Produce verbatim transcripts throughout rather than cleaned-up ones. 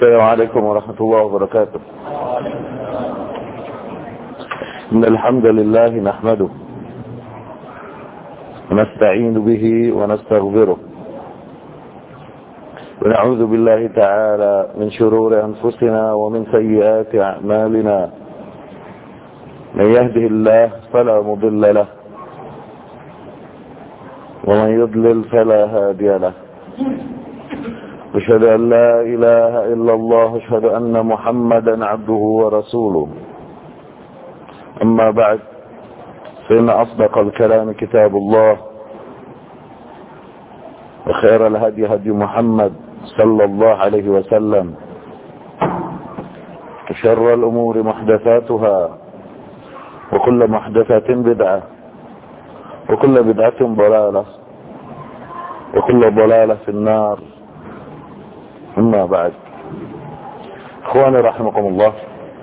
السلام عليكم ورحمة الله وبركاته. إن الحمد لله نحمده ونستعين به ونستغفره ونعوذ بالله تعالى من شرور أنفسنا ومن سيئات أعمالنا. من يهده الله فلا مضل له ومن يضلل فلا هادي له. أشهد أن لا إله إلا الله أشهد أن محمدا عبده ورسوله. أما بعد فإن أصدق الكلام كتاب الله وخير الهدي هدي محمد صلى الله عليه وسلم وشر الأمور محدثاتها وكل محدثة بدعة وكل بدعة ضلالة وكل ضلالة في النار. Amma ba'd. Ikhwani rahimakumullah.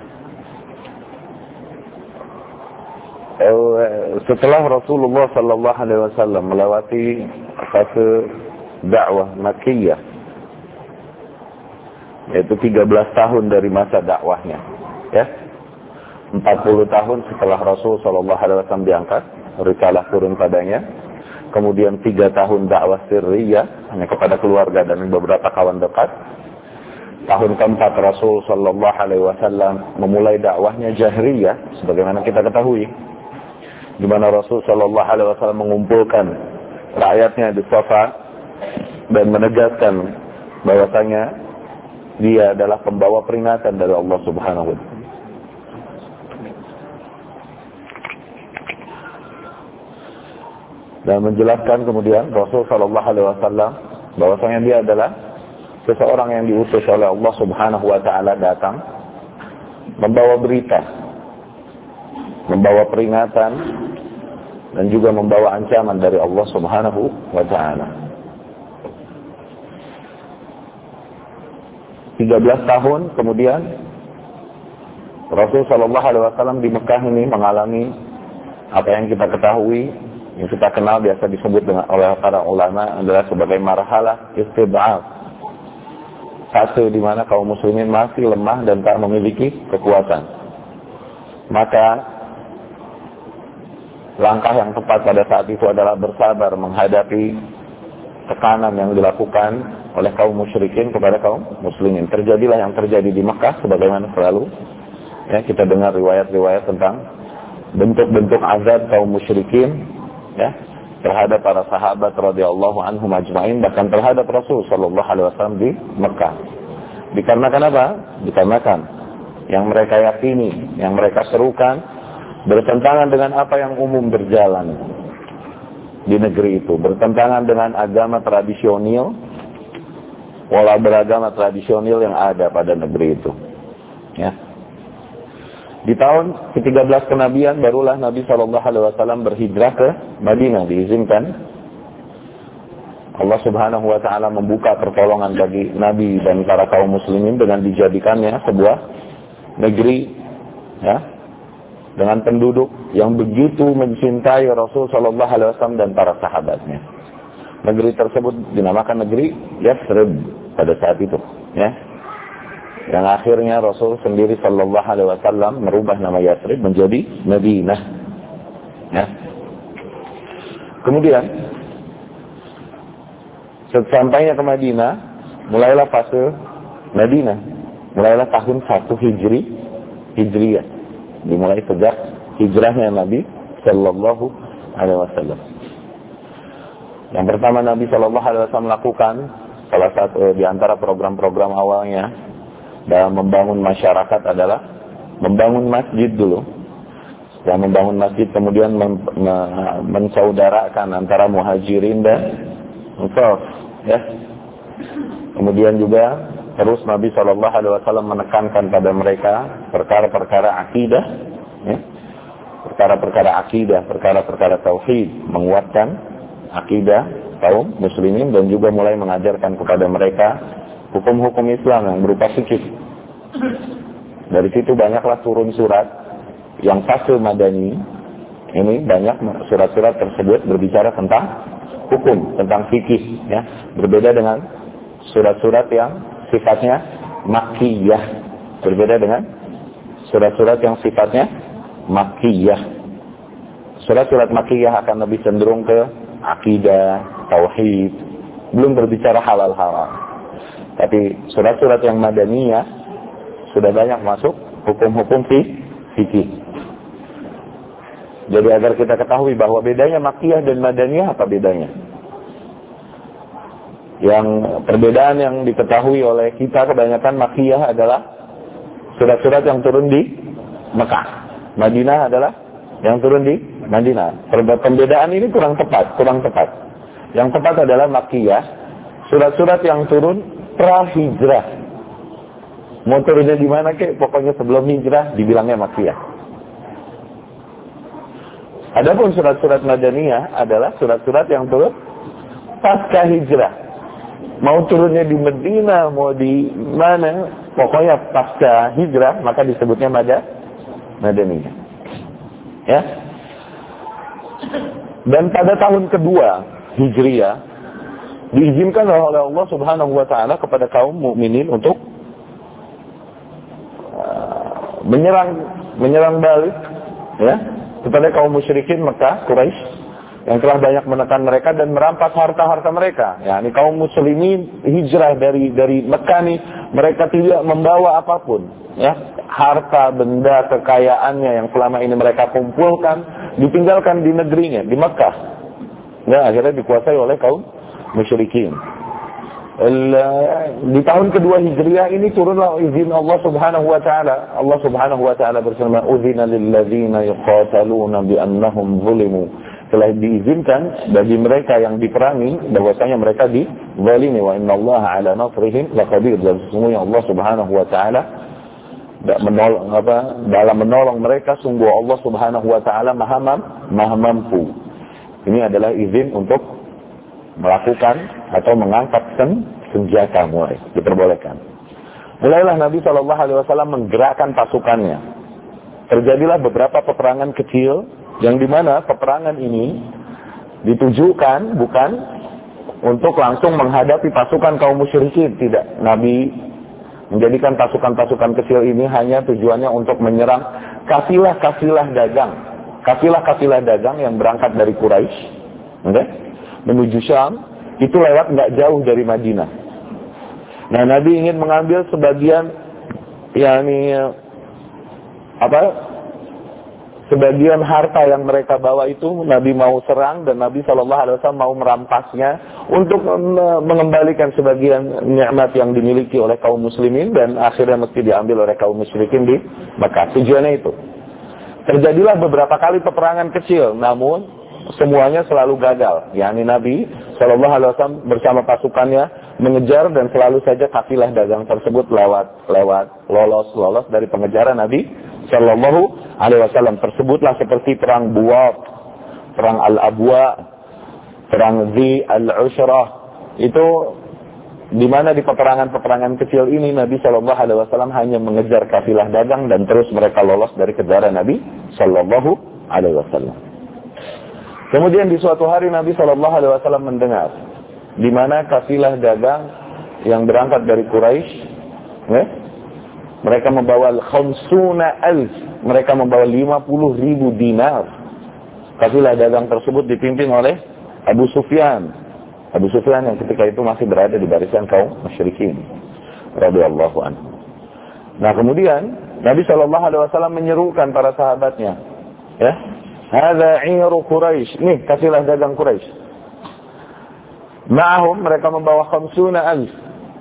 Setelah Rasulullah sallallahu alaihi wasallam melewati fase dakwah Makkiyah, yaitu tiga belas tahun dari masa dakwahnya, ya. empat puluh tahun setelah Rasul sallallahu alaihi wasallam diangkat, risalah turun padanya. Kemudian tiga tahun dakwah sirriyah hanya kepada keluarga dan beberapa kawan dekat. Tahun keempat Rasul sallallahu alaihi wasallam memulai dakwahnya jahriyah sebagaimana kita ketahui, di mana Rasul sallallahu alaihi wasallam mengumpulkan rakyatnya di Safa dan menegaskan bahwasanya dia adalah pembawa peringatan dari Allah Subhanahu wa taala. Dan menjelaskan kemudian Rasul sallallahu alaihi wasallam bahwasanya dia adalah seseorang yang diutus oleh Allah Subhanahu wa taala datang membawa berita, membawa peringatan dan juga membawa ancaman dari Allah Subhanahu wa taala. tiga belas tahun kemudian Rasul sallallahu alaihi wasallam di Mekah ini mengalami apa yang kita ketahui, yang kita kenal biasa disebut dengan oleh para ulama adalah sebagai marhalah istid'af, fase di mana kaum muslimin masih lemah dan tak memiliki kekuatan. Maka langkah yang tepat pada saat itu adalah bersabar menghadapi tekanan yang dilakukan oleh kaum musyrikin kepada kaum muslimin. Terjadilah yang terjadi di Mekah sebagaimana selalu, ya, kita dengar riwayat-riwayat tentang bentuk-bentuk azab kaum musyrikin, ya, terhadap para sahabat radhiyallahu anhum ajma'in, bahkan terhadap Rasul sallallahu alaihi wasallam di Mekah. Dikarenakan apa? Dikarenakan yang mereka yakini, yang mereka serukan bertentangan dengan apa yang umum berjalan di negeri itu, bertentangan dengan agama tradisional, pola beragama tradisional yang ada pada negeri itu, ya. Di tahun ke tiga belas kenabian barulah Nabi shallallahu alaihi wasallam berhijrah ke Madinah, diizinkan Allah Subhanahu wa taala membuka pertolongan bagi Nabi dan para kaum muslimin dengan dijadikannya sebuah negeri, ya, dengan penduduk yang begitu mencintai Rasul shallallahu alaihi wasallam dan para sahabatnya. Negeri tersebut dinamakan negeri Yathrib pada saat itu, ya. Yang akhirnya Rasul sendiri sallallahu alaihi wasallam merubah nama Yathrib menjadi Madinah, ya. Kemudian sesampainya ke Madinah, mulailah fase Madinah, mulailah tahun satu Hijri, Hijriyah, dimulai sejak hijrahnya Nabi sallallahu alaihi wasallam. Yang pertama Nabi sallallahu alaihi wasallam melakukan salah satu di antara program-program awalnya dalam membangun masyarakat adalah membangun masjid dulu. Setelah membangun masjid kemudian mem- me- mensaudarakan antara muhajirin dan ansar, ya. Kemudian juga terus Nabi shallallahu alaihi wasallam menekankan pada mereka perkara-perkara akidah, ya. Perkara-perkara akidah, perkara-perkara tauhid, menguatkan akidah kaum muslimin dan juga mulai mengajarkan kepada mereka hukum-hukum Islam yang berupa fikih. Dari situ banyaklah turun surat yang fase Madani. Ini banyak surat-surat tersebut berbicara tentang hukum, tentang fikih, ya. Berbeda dengan surat-surat yang sifatnya Makkiyah. Berbeda dengan surat-surat yang sifatnya Makkiyah. Surat-surat Makkiyah akan lebih cenderung ke akidah, tauhid, belum berbicara halal haram. Tapi surat-surat yang Madaniyah sudah banyak masuk hukum-hukum fikih. Jadi agar kita ketahui bahwa bedanya Makkiyah dan Madaniyah, apa bedanya? Yang perbedaan yang diketahui oleh kita kebanyakan Makkiyah adalah surat-surat yang turun di Mekah. Madinah adalah yang turun di Madinah. Pembedaan ini kurang tepat, kurang tepat. Yang tepat adalah Makkiyah, surat-surat yang turun pra-hijrah. Mau turunnya di mana kek? Pokoknya sebelum hijrah dibilangnya Makkiyah. Adapun surat-surat Madaniyah adalah surat-surat yang turun pasca hijrah. Mau turunnya di Medina, mau di mana, pokoknya pasca hijrah, maka disebutnya Mada, Madaniyah. Ya. Dan pada tahun kedua Hijriyah diizinkan oleh Allah Subhanahu wa taala kepada kaum mukminin untuk uh, menyerang menyerang balik ya kepada kaum musyrikin Mekah, Quraisy yang telah banyak menekan mereka dan merampas harta-harta mereka. Ya, ini kaum muslimin hijrah dari dari Mekah nih, mereka tidak membawa apapun, ya. Harta, benda, kekayaannya yang selama ini mereka kumpulkan ditinggalkan di negerinya, di Mekah. Ya, akhirnya dikuasai oleh kaum musyrikin. Di tahun kedua Hijriah ini turunlah izin Allah Subhanahu wa taala. Allah Subhanahu wa taala berfirman, "Udzina lil ladzina yuqataluna bi annahum zulimu." Telah diizinkan bagi mereka yang diperangi bahwasanya mereka dizalimi, wa innallaha ala nasrihim laqadir. Dan sesungguhnya Allah Subhanahu wa taala menolong apa dalam menolong mereka, sungguh Allah Subhanahu wa taala maha maha mampu. Ini adalah izin untuk melakukan atau mengangkat sen, senjata mulai diperbolehkan. Mulailah Nabi Shallallahu alaihi wasallam menggerakkan pasukannya. Terjadilah beberapa peperangan kecil yang dimana peperangan ini ditujukan bukan untuk langsung menghadapi pasukan kaum musyrikin. Tidak. Nabi menjadikan pasukan-pasukan kecil ini hanya tujuannya untuk menyerang kafilah-kafilah dagang. Kafilah-kafilah dagang yang berangkat dari Quraisy, okay, menuju Syam, itu lewat nggak jauh dari Madinah. Nah, Nabi ingin mengambil sebagian, yakni apa? Sebagian harta yang mereka bawa itu Nabi mau serang dan Nabi shallallahu alaihi wasallam mau merampasnya untuk mengembalikan sebagian nikmat yang dimiliki oleh kaum muslimin dan akhirnya mesti diambil oleh kaum musyrikin di Mekah. Tujuannya itu. Terjadilah beberapa kali peperangan kecil, namun semuanya selalu gagal. Yani Nabi shallallahu alaihi wasallam bersama pasukannya mengejar dan selalu saja kafilah dagang tersebut lewat lewat lolos lolos dari pengejaran Nabi Sallallahu Alaihi Wasallam. Tersebutlah seperti perang Buwat, perang Al-Abwa, perang Zi Al-Ushrah. Itu di mana di peperangan-peperangan kecil ini Nabi Sallallahu Alaihi Wasallam hanya mengejar kafilah dagang dan terus mereka lolos dari kejaran Nabi Sallallahu Alaihi Wasallam. Kemudian di suatu hari Nabi Sallallahu Alaihi Wasallam mendengar di mana kafilah dagang yang berangkat dari Quraisy, ya, mereka membawa khamsuna alf, mereka membawa lima puluh ribu dinar. Kafilah dagang tersebut dipimpin oleh Abu Sufyan. Abu Sufyan yang ketika itu masih berada di barisan kaum musyrikin radhiyallahu anhu. Nah, kemudian Nabi shallallahu alaihi wasallam menyerukan para sahabatnya, ya, hadza 'iru Quraisy. Nih, kafilah dagang Quraisy. Ma'ahum, mereka membawa khamsuna alf.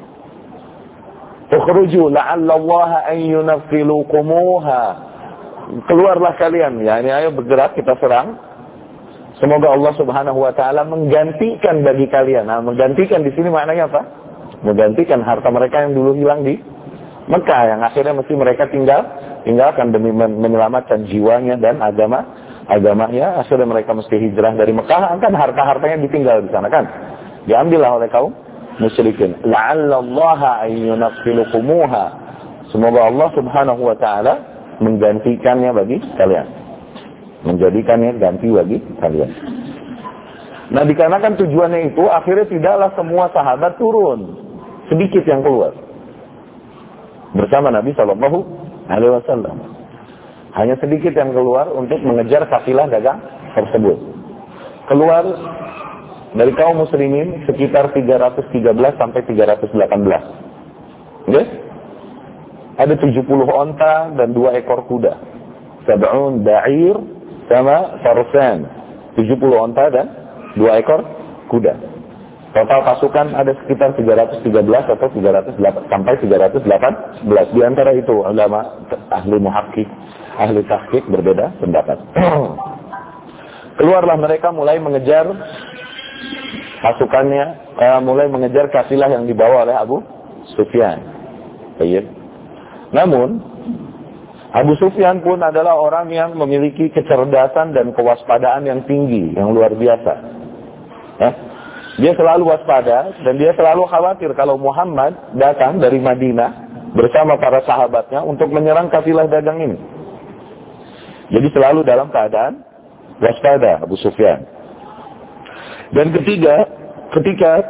Ukhruju la'alla Allah an yunaffiluqumuha. Keluarlah kalian, ya, ini ayo bergerak kita serang. Semoga Allah Subhanahu wa taala menggantikan bagi kalian. Nah, menggantikan di sini maknanya apa? Menggantikan harta mereka yang dulu hilang di Mekah, yang akhirnya mesti mereka tinggal tinggalkan demi menyelamatkan jiwanya dan agama agamanya. Akhirnya mereka mesti hijrah dari Mekah, kan harta-hartanya ditinggal di sana kan. Diambillah oleh kaum musyrikin. La'alla Allah an yunaffiluqumuha. Semoga Allah Subhanahu wa taala menggantikannya bagi kalian. Menjadikannya ganti bagi kalian. Nah, dikarenakan tujuannya itu, akhirnya tidaklah semua sahabat turun. Sedikit yang keluar. bersama Nabi Shallallahu Alaihi Wasallam. Hanya sedikit yang keluar untuk mengejar kafilah dagang tersebut. Keluar dari kaum muslimin sekitar tiga ratus tiga belas sampai tiga ratus delapan belas. Okay? Ada tujuh puluh onta dan dua ekor kuda. Sab'un ba'ir sama farsan. tujuh puluh onta dan dua ekor kuda. Total pasukan ada sekitar tiga ratus tiga belas atau tiga ratus delapan sampai tiga ratus delapan belas. Di antara itu ulama ahli muhakkik, ahli tahqiq berbeda pendapat. Keluarlah mereka mulai mengejar pasukannya, uh, mulai mengejar kafilah yang dibawa oleh Abu Sufyan. Baik. Namun Abu Sufyan pun adalah orang yang memiliki kecerdasan dan kewaspadaan yang tinggi, yang luar biasa. Ya. Dia selalu waspada dan dia selalu khawatir kalau Muhammad datang dari Madinah bersama para sahabatnya untuk menyerang kafilah dagang ini. Jadi selalu dalam keadaan waspada Abu Sufyan. Dan ketiga, ketika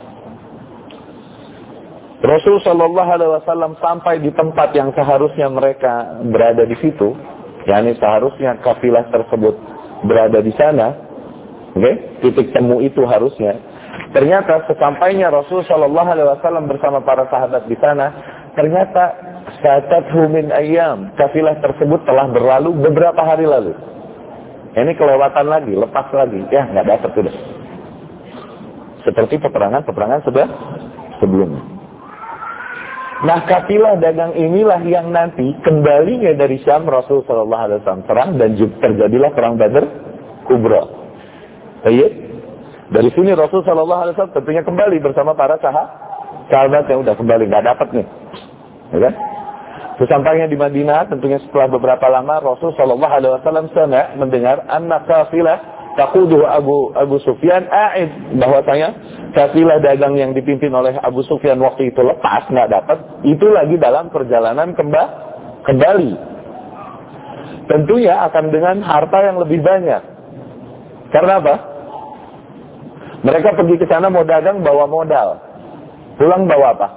Rasul Shallallahu Alaihi Wasallam sampai di tempat yang seharusnya mereka berada di situ, yakni seharusnya kafilah tersebut berada di sana, okay? Titik temu itu harusnya. Ternyata sesampainya Rasul Shallallahu Alaihi Wasallam bersama para sahabat di sana, ternyata satathu min ayyam, kafilah tersebut telah berlalu beberapa hari lalu. Ini kelewatan lagi, lepas lagi, ya nggak dapat sudah. Seperti peperangan-peperangan sudah sebelumnya. Nah, kafilah dagang inilah yang nanti kembalinya dari Syam Rasul Shallallahu Alaihi Wasallam serang dan terjadilah perang Badr Kubra. Baik. Dari sini Rasul Shallallahu Alaihi Wasallam tentunya kembali bersama para sahabat, sahabat yang udah kembali nggak dapat nih, ya kan? Sesampainya di Madinah, tentunya setelah beberapa lama Rasul Shallallahu Alaihi Wasallam sana mendengar anak kafilah taquduhu Abu Abu Sufyan a'id, bahwasanya kafilah dagang yang dipimpin oleh Abu Sufyan waktu itu lepas nggak dapat, itu lagi dalam perjalanan kembali. kembali. Tentunya akan dengan harta yang lebih banyak. Karena apa? Mereka pergi ke sana mau dagang bawa modal. Pulang bawa apa?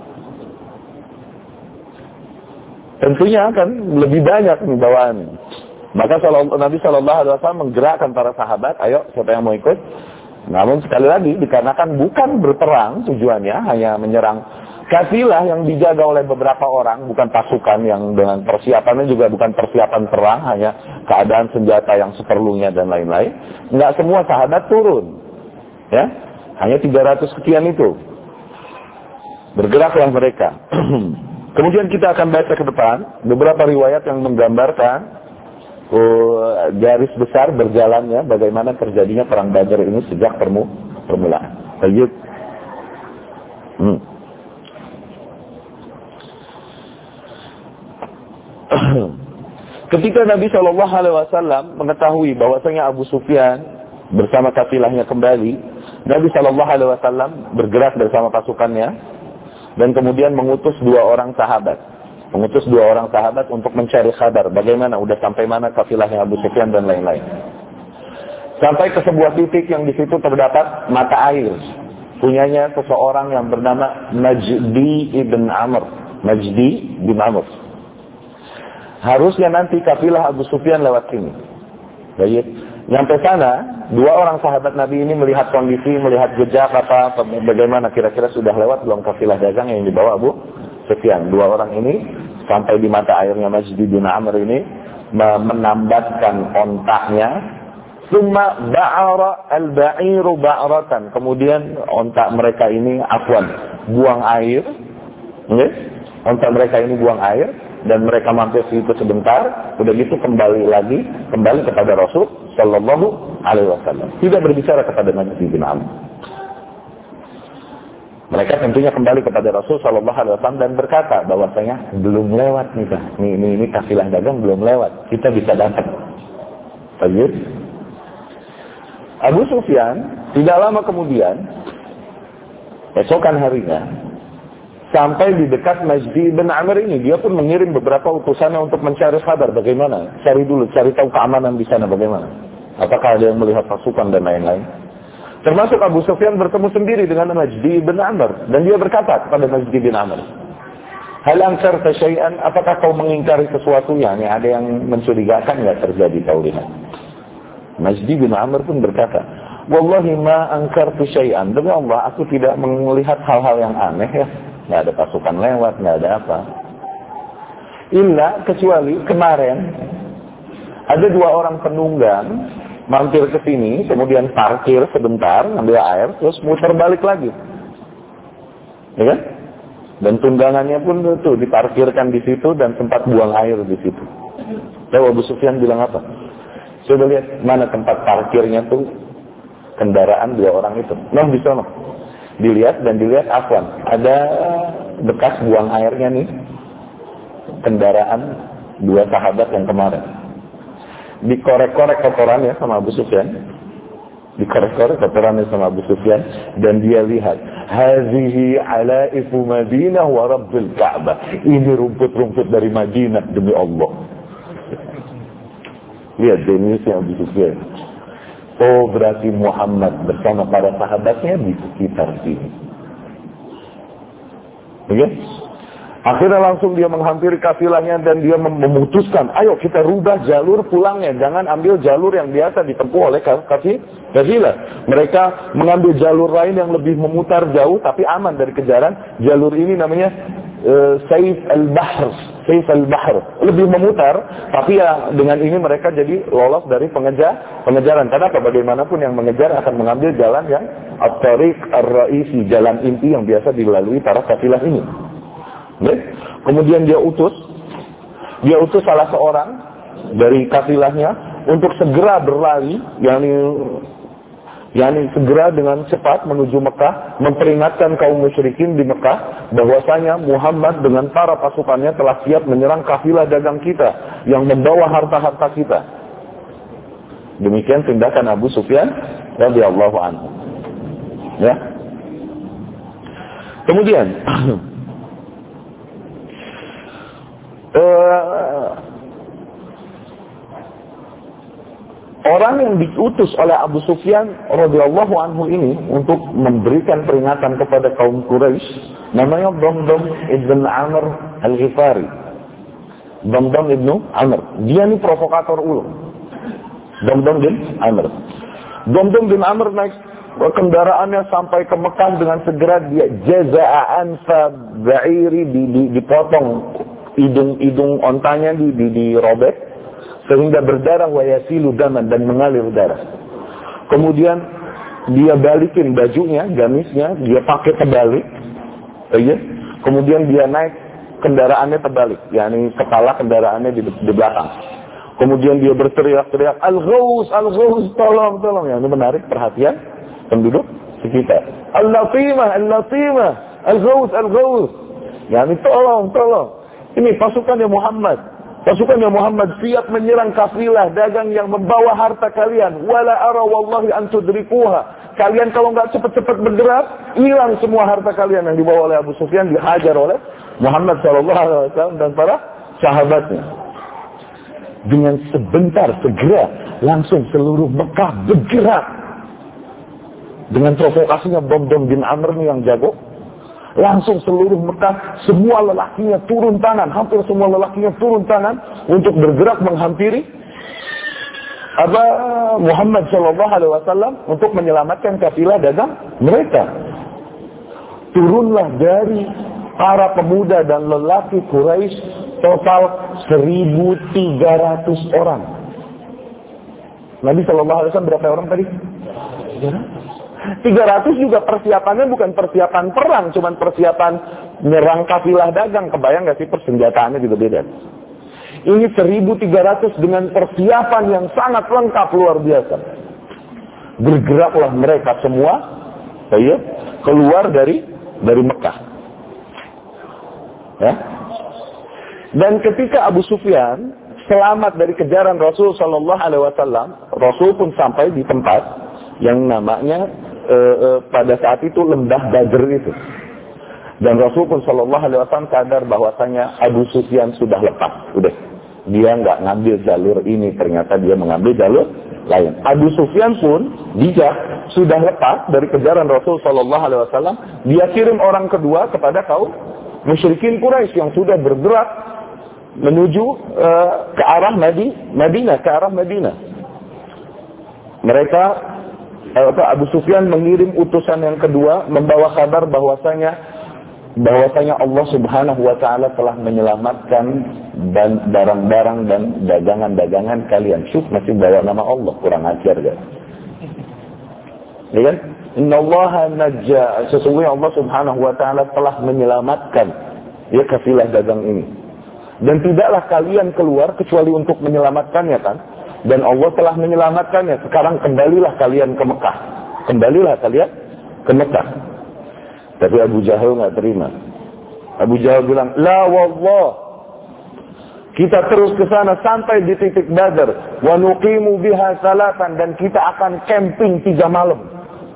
Tentunya akan lebih banyak nih bawaan. Maka Nabi Shallallahu Alaihi Wasallam menggerakkan para sahabat, ayo siapa yang mau ikut? Namun sekali lagi dikarenakan bukan berperang tujuannya, hanya menyerang kafilah yang dijaga oleh beberapa orang, bukan pasukan yang dengan persiapannya juga bukan persiapan perang, hanya keadaan senjata yang seperlunya dan lain-lain. Enggak semua sahabat turun. Ya, hanya tiga ratus sekian itu. Bergeraklah mereka. Kemudian kita akan baca ke depan beberapa riwayat yang menggambarkan uh, garis besar berjalannya bagaimana terjadinya perang Badar ini sejak permu permulaan. Baik. Hmm. Ketika Nabi Shallallahu Alaihi Wasallam mengetahui bahwasanya Abu Sufyan bersama kafilahnya kembali, Nabi Shallallahu Alaihi Wasallam bergerak bersama pasukannya dan kemudian mengutus dua orang sahabat, mengutus dua orang sahabat untuk mencari kabar bagaimana udah sampai mana kafilahnya Abu Sufyan dan lain-lain. Sampai ke sebuah titik yang di situ terdapat mata air, punyanya seseorang yang bernama Majdi ibn Amr, Majdi bin Amr. Harusnya nanti kafilah Abu Sufyan lewat sini. Baik. Nyampe sana, dua orang sahabat Nabi ini melihat kondisi, melihat jejak apa, bagaimana kira-kira sudah lewat belum kafilah dagang yang dibawa Abu Sufyan. Dua orang ini sampai di mata airnya Majdi bin Amr ini menambatkan ontaknya. Summa ba'ara al-ba'iru ba'ratan. Kemudian ontak mereka ini afwan, buang air. Okay? Ontak mereka ini buang air dan mereka mampir situ sebentar, udah gitu kembali lagi, kembali kepada Rasul Sallallahu Alaihi Wasallam. Tidak berbicara kepada Majdi bin Amr. Mereka tentunya kembali kepada Rasul Sallallahu Alaihi Wasallam dan berkata bahwasanya belum lewat nih, ini ini, ini kafilah dagang belum lewat, kita bisa dapat. Baik. Abu Sufyan tidak lama kemudian, esokan harinya, sampai di dekat Majdi bin Amr ini, dia pun mengirim beberapa utusannya untuk mencari kabar bagaimana. Cari dulu, cari tahu keamanan di sana bagaimana. Apakah ada yang melihat pasukan dan lain-lain. Termasuk Abu Sufyan bertemu sendiri dengan Majdi bin Amr. Dan dia berkata kepada Majdi bin Amr, Hal ankarta syai'an, apakah kau mengingkari sesuatunya? Ini ada yang mencurigakan nggak terjadi, kau lihat. Majdi bin Amr pun berkata, wallahi ma ankartu syai'an. Demi Allah, aku tidak melihat hal-hal yang aneh ya. Nggak ada pasukan lewat, nggak ada apa. Illa, kecuali kemarin ada dua orang penunggang mampir ke sini, kemudian parkir sebentar, ambil air, terus muter balik lagi. Ya kan? Dan tunggangannya pun tuh diparkirkan di situ dan sempat buang air di situ. Lalu Abu Sufyan bilang apa? Coba lihat mana tempat parkirnya tuh kendaraan dua orang itu. Nah di sana. Dilihat dan dilihat afwan. Ada bekas buang airnya nih. Kendaraan dua sahabat yang kemarin. Dikorek-korek kotorannya sama Abu Sufyan. Dikorek-korek kotorannya sama Abu Sufyan. Dan dia lihat. Hazihi alaifu Madinah wa Rabbil Ka'bah. Ini rumput-rumput dari Madinah demi Allah. Lihat jenisnya Abu Sufyan. Oh berarti Muhammad bersama para sahabatnya di sekitar sini. Oke? Okay? Akhirnya langsung dia menghampiri kafilahnya dan dia memutuskan, ayo kita rubah jalur pulangnya, jangan ambil jalur yang biasa ditempuh oleh kafilah. Mereka mengambil jalur lain yang lebih memutar jauh tapi aman dari kejaran. Jalur ini namanya uh, Saif al-Bahr, Saif al-Bahr, lebih memutar, tapi ya dengan ini mereka jadi lolos dari pengejar pengejaran. Karena bagaimanapun yang mengejar akan mengambil jalan yang at-tariq ar-raisi, jalan inti yang biasa dilalui para kafilah ini. Kemudian dia utus dia utus salah seorang dari kafilahnya untuk segera berlari, yakni yakni segera dengan cepat menuju Mekah, memperingatkan kaum musyrikin di Mekah bahwasanya Muhammad dengan para pasukannya telah siap menyerang kafilah dagang kita yang membawa harta-harta kita. Demikian tindakan Abu Sufyan radhiyallahu anhu. Ya. Kemudian Uh, orang yang diutus oleh Abu Sufyan radhiyallahu anhu ini untuk memberikan peringatan kepada kaum Quraisy namanya Damdam ibn Amr al-Ghifari. Damdam ibn Amr, dia ini provokator ulung. Damdam bin Amr. Damdam bin Amr naik kendaraannya sampai ke Mekah dengan segera dia jaza'an fa ba'iri dipotong hidung-hidung ontanya di, di, dirobek sehingga berdarah wa yasilu daman dan mengalir darah. Kemudian dia balikin bajunya, gamisnya, dia pakai terbalik. Ya. Kemudian dia naik kendaraannya terbalik, yakni kepala kendaraannya di, di belakang. Kemudian dia berteriak-teriak, Al-Ghaus, Al-Ghaus, tolong, tolong. Yang ini menarik perhatian penduduk sekitar. Al-Latimah, Al-Latimah, Al-Ghaus, Al-Ghaus. Yakni tolong, tolong. Ini pasukannya Muhammad. Pasukannya Muhammad siap menyerang kafilah dagang yang membawa harta kalian. Wala ara wallahi an tudrikuha. Kalian kalau nggak cepat-cepat bergerak, hilang semua harta kalian yang dibawa oleh Abu Sufyan, dihajar oleh Muhammad shallallahu alaihi wasallam dan para sahabatnya. Dengan sebentar, segera, langsung seluruh Mekah bergerak. Dengan provokasinya Damdam bin Amr yang jago. Langsung seluruh Mekah, semua lelakinya turun tangan, hampir semua lelakinya turun tangan untuk bergerak menghampiri apa Muhammad shallallahu alaihi wasallam untuk menyelamatkan kafilah dagang mereka. Turunlah dari para pemuda dan lelaki Quraisy total seribu tiga ratus orang. Nabi shallallahu alaihi wasallam berapa orang tadi? tiga ratus juga persiapannya bukan persiapan perang, cuman persiapan nyerang kafilah dagang. Kebayang gak sih persenjataannya juga beda. Ini seribu tiga ratus dengan persiapan yang sangat lengkap luar biasa. Bergeraklah mereka semua ya, keluar dari dari Mekah. Ya. Dan ketika Abu Sufyan selamat dari kejaran Rasul Shallallahu Alaihi Wasallam, Rasul pun sampai di tempat yang namanya E, e, pada saat itu lembah Badr itu. Dan Rasul pun Shallallahu Alaihi Wasallam sadar bahwasanya Abu Sufyan sudah lepas, udah dia nggak ngambil jalur ini, ternyata dia mengambil jalur lain. Abu Sufyan pun dia sudah lepas dari kejaran Rasul Shallallahu Alaihi Wasallam, dia kirim orang kedua kepada kaum musyrikin Quraisy yang sudah bergerak menuju uh, ke arah Madinah, ke arah Madinah. Mereka uh, Abu Sufyan mengirim utusan yang kedua membawa kabar bahwasanya bahwasanya Allah Subhanahu wa taala telah menyelamatkan dan barang-barang dan dagangan-dagangan kalian. Syuk, masih bawa nama Allah, kurang ajar kan? Ya kan? Innallaha najja, sesungguhnya Allah Subhanahu wa taala telah menyelamatkan ya kafilah dagang ini. Dan tidaklah kalian keluar kecuali untuk menyelamatkannya kan? Dan Allah telah menyelamatkannya. Sekarang kembalilah kalian ke Mekah. Kembalilah kalian ke Mekah. Tapi Abu Jahal nggak terima. Abu Jahal bilang, la wallah, kita terus ke sana sampai di titik Badar. Wa nuqimu biha salatan, dan kita akan camping tiga malam.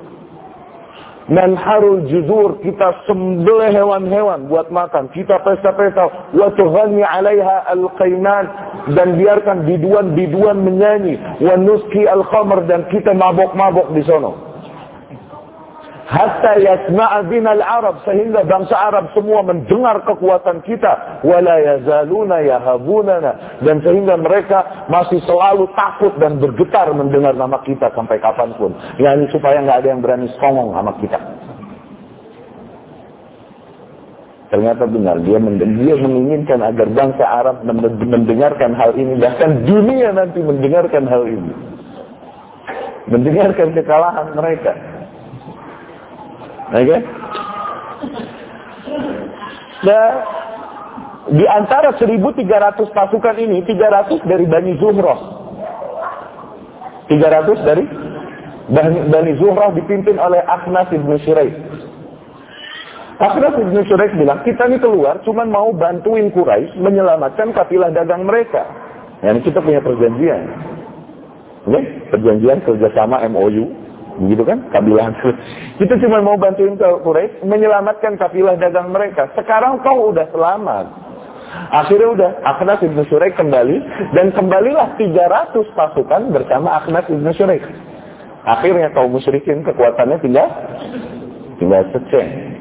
Nanharul judur, kita sembelih hewan-hewan buat makan. Kita pesta-pesta. Wa tughanni alaiha al-qainan, dan biarkan biduan-biduan menyanyi. Wa nuski al-khamr, dan kita mabok-mabok di sono. Hatta yasma'a bina al-Arab, sehingga bangsa Arab semua mendengar kekuatan kita. Wala yazaluna yahabunana, dan sehingga mereka masih selalu takut dan bergetar mendengar nama kita sampai kapanpun. Yani supaya nggak ada yang berani songong sama kita. Ternyata benar, dia, dia menginginkan agar bangsa Arab mendengarkan hal ini, bahkan dunia nanti mendengarkan hal ini, mendengarkan kekalahan mereka. Oke? Okay? Nah, di antara seribu tiga ratus pasukan ini, tiga ratus dari Bani Zuhrah. tiga ratus dari Bani, Bani Zuhrah dipimpin oleh Akhnas ibn Syuraik. Akhnas ibn Syuraik bilang, kita ini keluar cuma mau bantuin Quraisy menyelamatkan kafilah dagang mereka. Yani kita punya perjanjian. Oke? Okay? Perjanjian kerjasama M O U. Begitu kan, kabilah. Kita cuma mau bantuin Quraisy menyelamatkan kafilah dagang mereka. Sekarang kau udah selamat. Akhirnya udah Akhnas ibn Syuraik kembali, dan kembalilah tiga ratus pasukan bersama Akhnas ibn Syuraik. Akhirnya kaum musyrikin kekuatannya tinggal tinggal seceng.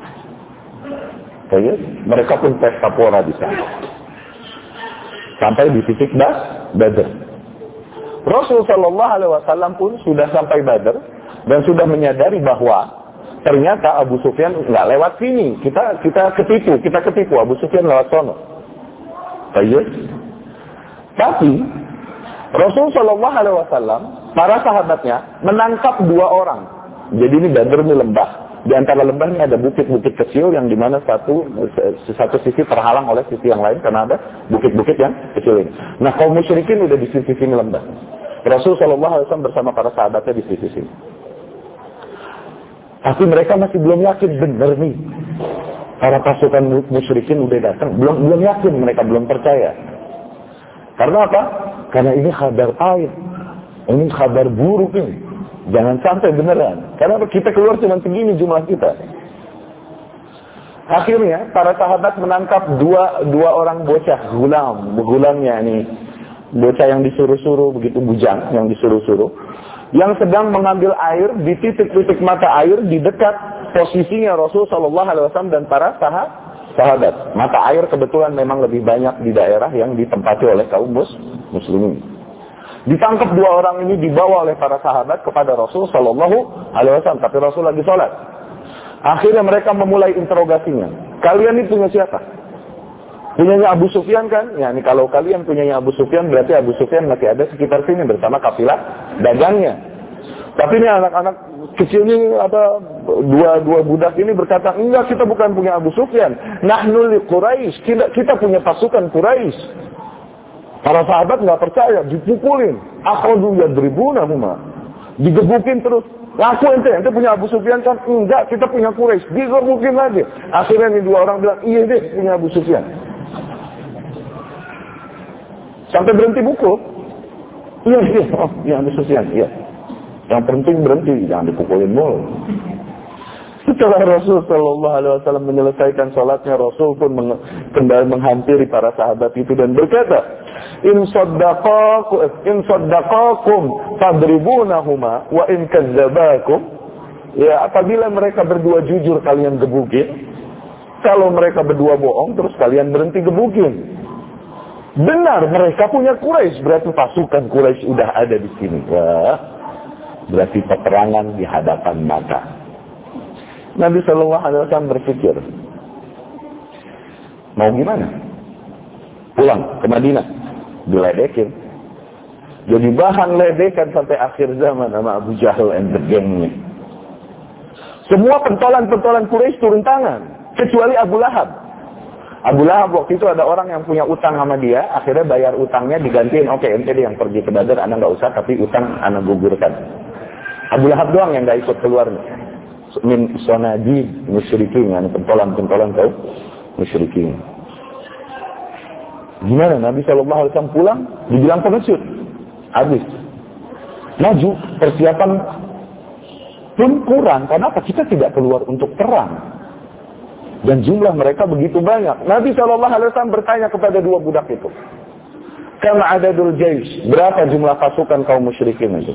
Jadi mereka pun pesta pora di sana. Sampai di titik Badar. Rasul Shallallahu Alaihi Wasallam pun sudah sampai Badar dan sudah menyadari bahwa ternyata Abu Sufyan nggak lewat sini. Kita kita ketipu, kita ketipu. Abu Sufyan lewat sono. Baik. Tapi Rasul Shallallahu Alaihi Wasallam, para sahabatnya menangkap dua orang. Jadi ini Badar ini lembah. Di antara lembah ini ada bukit-bukit kecil yang dimana satu satu sisi terhalang oleh sisi yang lain karena ada bukit-bukit yang kecil ini. Nah, kaum musyrikin udah di sisi sini lembah. Rasul Shallallahu Alaihi Wasallam bersama para sahabatnya di sisi sini. Tapi mereka masih belum yakin benar nih. Para pasukan musyrikin udah datang, belum belum yakin, mereka belum percaya. Karena apa? Karena ini kabar pahit, ini kabar buruk ini. Jangan sampai beneran. Karena kita keluar cuma segini jumlah kita. Akhirnya para sahabat menangkap dua dua orang bocah gulam, gulangnya ini bocah yang disuruh-suruh, begitu bujang yang disuruh-suruh, yang sedang mengambil air di titik-titik mata air di dekat posisinya Rasul Shallallahu Alaihi Wasallam dan para sahabat. Mata air kebetulan memang lebih banyak di daerah yang ditempati oleh kaum mus muslimin. Ditangkap dua orang ini, dibawa oleh para sahabat kepada Rasul Shallallahu Alaihi Wasallam. Tapi Rasul lagi sholat. Akhirnya mereka memulai interogasinya. Kalian ini punya siapa? Punyanya Abu Sufyan kan? Ya, ini kalau kalian punyanya Abu Sufyan, berarti Abu Sufyan masih ada sekitar sini bersama kafilah dagangnya. Tapi ini anak-anak kecil ini, apa, dua dua budak ini berkata, enggak, kita bukan punya Abu Sufyan. Nahnu li Quraisy, kita, kita punya pasukan Quraisy. Para sahabat nggak percaya, dipukulin. Akhadu yadribunahuma, digebukin terus. Laku ente, ente punya Abu Sufyan kan? Enggak, kita punya Quraisy. Digebukin lagi. Akhirnya ini dua orang bilang, iya deh, punya Abu Sufyan. Sampai berhenti pukul. Iya, iya, oh, iya Abu Sufyan, iya. Yang penting berhenti, jangan dipukulin mulu. Setelah Rasul Shallallahu Alaihi Wasallam menyelesaikan sholatnya, Rasul pun meng- kembali menghampiri para sahabat itu dan berkata, In saddaqakum, in saddaqakum fadribunahuma, wa in kazzabakum. Ya, apabila mereka berdua jujur kalian gebukin, Kalau mereka berdua bohong, terus kalian berhenti gebukin. Benar, mereka punya Quraisy, berarti pasukan Quraisy udah ada di sini. Wah, berarti peperangan di hadapan mata. Nabi Shallallahu Alaihi Wasallam berpikir, mau gimana? Pulang ke Madinah, diledekin. Jadi bahan ledekan sampai akhir zaman sama Abu Jahal and the gengnya. Semua pentolan-pentolan Quraisy turun tangan, kecuali Abu Lahab. Abu Lahab waktu itu ada orang yang punya utang sama dia, akhirnya bayar utangnya digantiin, oke okay, ente yang pergi ke Badar, anak nggak usah, tapi utang anak gugurkan. Abu Lahab doang yang nggak ikut keluar. Min sonadi musyrikin, yani pentolan-pentolan kau musyrikin. Gimana Nabi Shallallahu Alaihi Wasallam pulang, dibilang pengecut, habis. Maju, persiapan pun kurang. Kenapa? Kita tidak keluar untuk perang. Dan jumlah mereka begitu banyak. Nabi Shallallahu Alaihi Wasallam bertanya kepada dua budak itu, Kam adadul jaysh, berapa jumlah pasukan kaum musyrikin itu?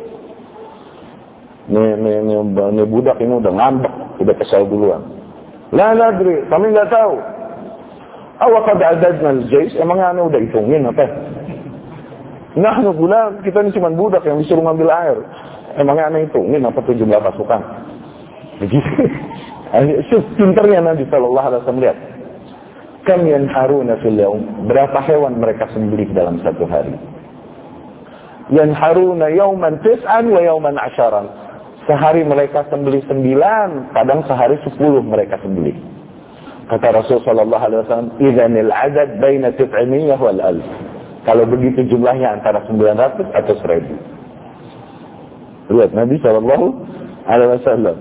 Nih, nih, nih, nih budak ini udah ngambek, udah kesal duluan. La nadri, kami nggak tahu. Awakad adadna al-jaysh, emangnya ane udah hitungin apa? Nahnu gula, kita ini cuma budak yang disuruh ngambil air. Emangnya ane hitungin apa tuh jumlah pasukan? Begitu. Pinternya Nabi Shallallahu Alaihi Wasallam, lihat. Kam yanharuna fil yaum, berapa hewan mereka sembelih dalam satu hari? Yanharuna yauman tis'an wa yauman asharan. Sehari mereka sembelih sembilan, kadang sehari sepuluh mereka sembelih. Kata Rasul Shallallahu Alaihi Wasallam, idzanil adad baina tis'iniyah wal alf. Kalau begitu jumlahnya antara sembilan ratus atau seribu. Lihat Nabi Shallallahu Alaihi Wasallam.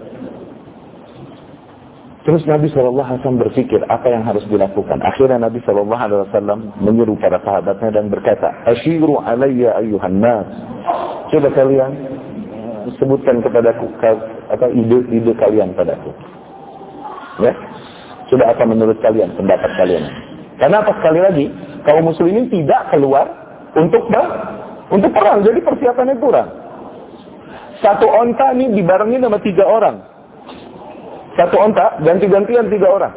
Terus Nabi Shallallahu Alaihi Wasallam berpikir apa yang harus dilakukan. Akhirnya Nabi Shallallahu Alaihi Wasallam menyeru para sahabatnya dan berkata, Ashiru alayya ayyuhan nas. Coba kalian sebutkan kepadaku apa ide-ide kalian padaku. Ya, coba apa menurut kalian, pendapat kalian. Karena apa, sekali lagi kaum muslimin tidak keluar untuk untuk perang, jadi persiapannya kurang. Satu onta ini dibarengi sama tiga orang. Satu onta, ganti-gantian tiga orang.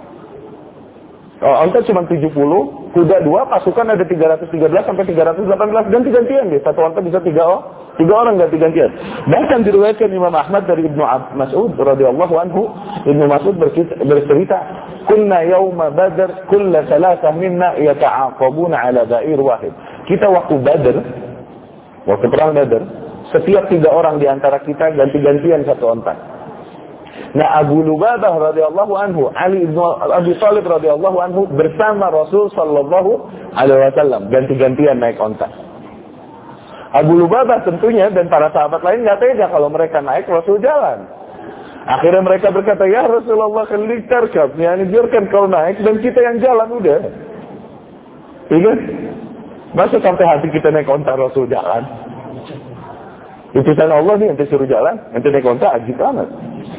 Oh, onta cuma tujuh puluh, kuda dua, pasukan ada tiga ratus tiga belas sampai tiga ratus delapan belas, ganti-gantian deh. Satu onta bisa tiga oh, tiga orang ganti-gantian. Bahkan diriwayatkan Imam Ahmad dari Ibnu Mas'ud radhiyallahu anhu, Ibnu Mas'ud bercerita, "Kunna yauma Badr kulla thalathah minna yata'aqabuna 'ala da'ir wahid." Kita waktu Badr, waktu perang Badr, setiap tiga orang di antara kita ganti-gantian satu onta. Nah, Abu Lubabah radhiyallahu anhu, Ali bin Abi Thalib radhiyallahu anhu bersama Rasul sallallahu alaihi wasallam ganti-gantian naik onta. Abu Lubabah tentunya dan para sahabat lain nggak tega kalau mereka naik, Rasul jalan. Akhirnya mereka berkata, "Ya Rasulullah, khalik tarkab, yani biarkan kau naik dan kita yang jalan udah." Iya? Masa sampai hati kita naik onta, Rasul jalan? Utusan Allah nih, ente suruh jalan, ente naik onta, ajib banget.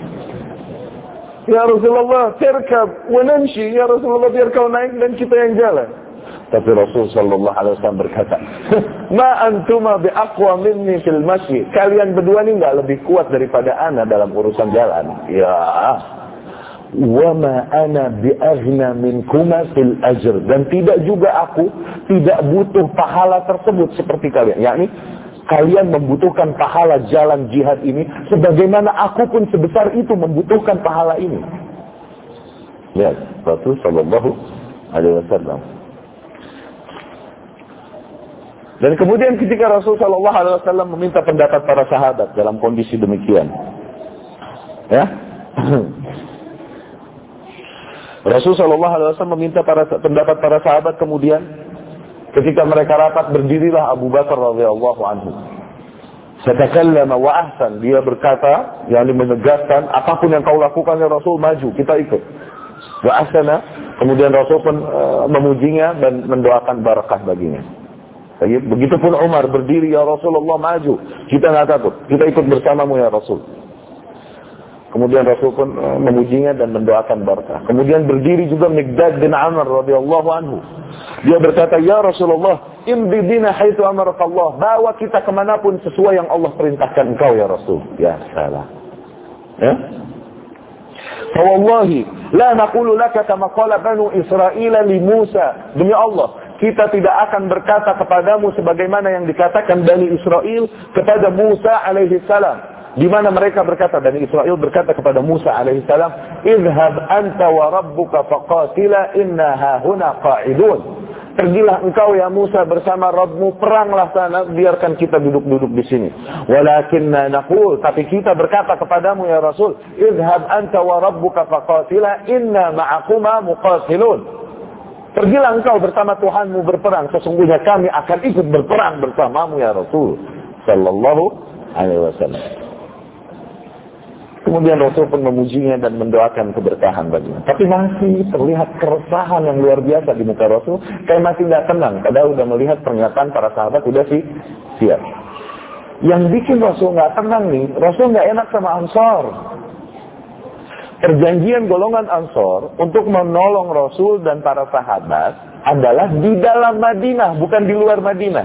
Ya Rasulullah, terkab wa namshi, ya Rasulullah biar kau naik dan kita yang jalan. Tapi Rasul sallallahu alaihi wasallam berkata, "Ma antuma bi aqwa minni fil masyi." Kalian berdua ini enggak lebih kuat daripada ana dalam urusan jalan. Ya. Wa ma ana bi aghna minkuma fil ajr. Dan tidak juga aku tidak butuh pahala tersebut seperti kalian. Yakni kalian membutuhkan pahala jalan jihad ini sebagaimana aku pun sebesar itu membutuhkan pahala ini. Lihat, Rasul sallallahu alaihi wasallam. Dan kemudian ketika Rasul sallallahu alaihi wasallam meminta pendapat para sahabat dalam kondisi demikian. Ya. Rasul sallallahu alaihi wasallam meminta para pendapat para sahabat, kemudian ketika mereka rapat, berdirilah Abu Bakar radhiyallahu anhu. Fatakallama wa ahsan, dia berkata, yang menegaskan, apapun yang kau lakukan ya Rasul, maju, kita ikut. Wa ahsana, kemudian Rasul pun uh, memujinya dan mendoakan barakah baginya. Begitupun Umar berdiri, ya Rasulullah maju, kita nggak takut, kita ikut bersamamu ya Rasul. Kemudian Rasul pun uh, memujinya dan mendoakan barakah. Kemudian berdiri juga Miqdad bin Amr radhiyallahu anhu. Dia berkata, ya Rasulullah, imdi bina haitsu amaraka Allah, bawa kita kemanapun sesuai yang Allah perintahkan engkau ya Rasul. Ya salah. Ya. Fawallahi la naqulu laka kama qala banu Israil li Musa. Demi Allah, kita tidak akan berkata kepadamu sebagaimana yang dikatakan Bani Israel kepada Musa alaihi salam. Di mana mereka berkata, Bani Israel berkata kepada Musa alaihi salam, "Idhhab anta wa rabbuka faqatila inna hahuna qa'idun." Pergilah engkau ya Musa bersama Rabbmu, peranglah sana, biarkan kita duduk-duduk di sini. Walakinna naqul, tapi kita berkata kepadamu ya Rasul, "Idhhab anta wa rabbuka faqatila inna ma'akuma muqatilun." Pergilah engkau bersama Tuhanmu berperang, sesungguhnya kami akan ikut berperang bersamamu ya Rasul sallallahu alaihi wasallam. Kemudian Rasul pun memujinya dan mendoakan keberkahan baginya. Tapi masih terlihat keresahan yang luar biasa di muka Rasul. Kayak masih tidak tenang. Padahal sudah melihat pernyataan para sahabat sudah sih siap. Yang bikin Rasul nggak tenang nih, Rasul nggak enak sama Ansor. Perjanjian golongan Ansor untuk menolong Rasul dan para sahabat adalah di dalam Madinah, bukan di luar Madinah.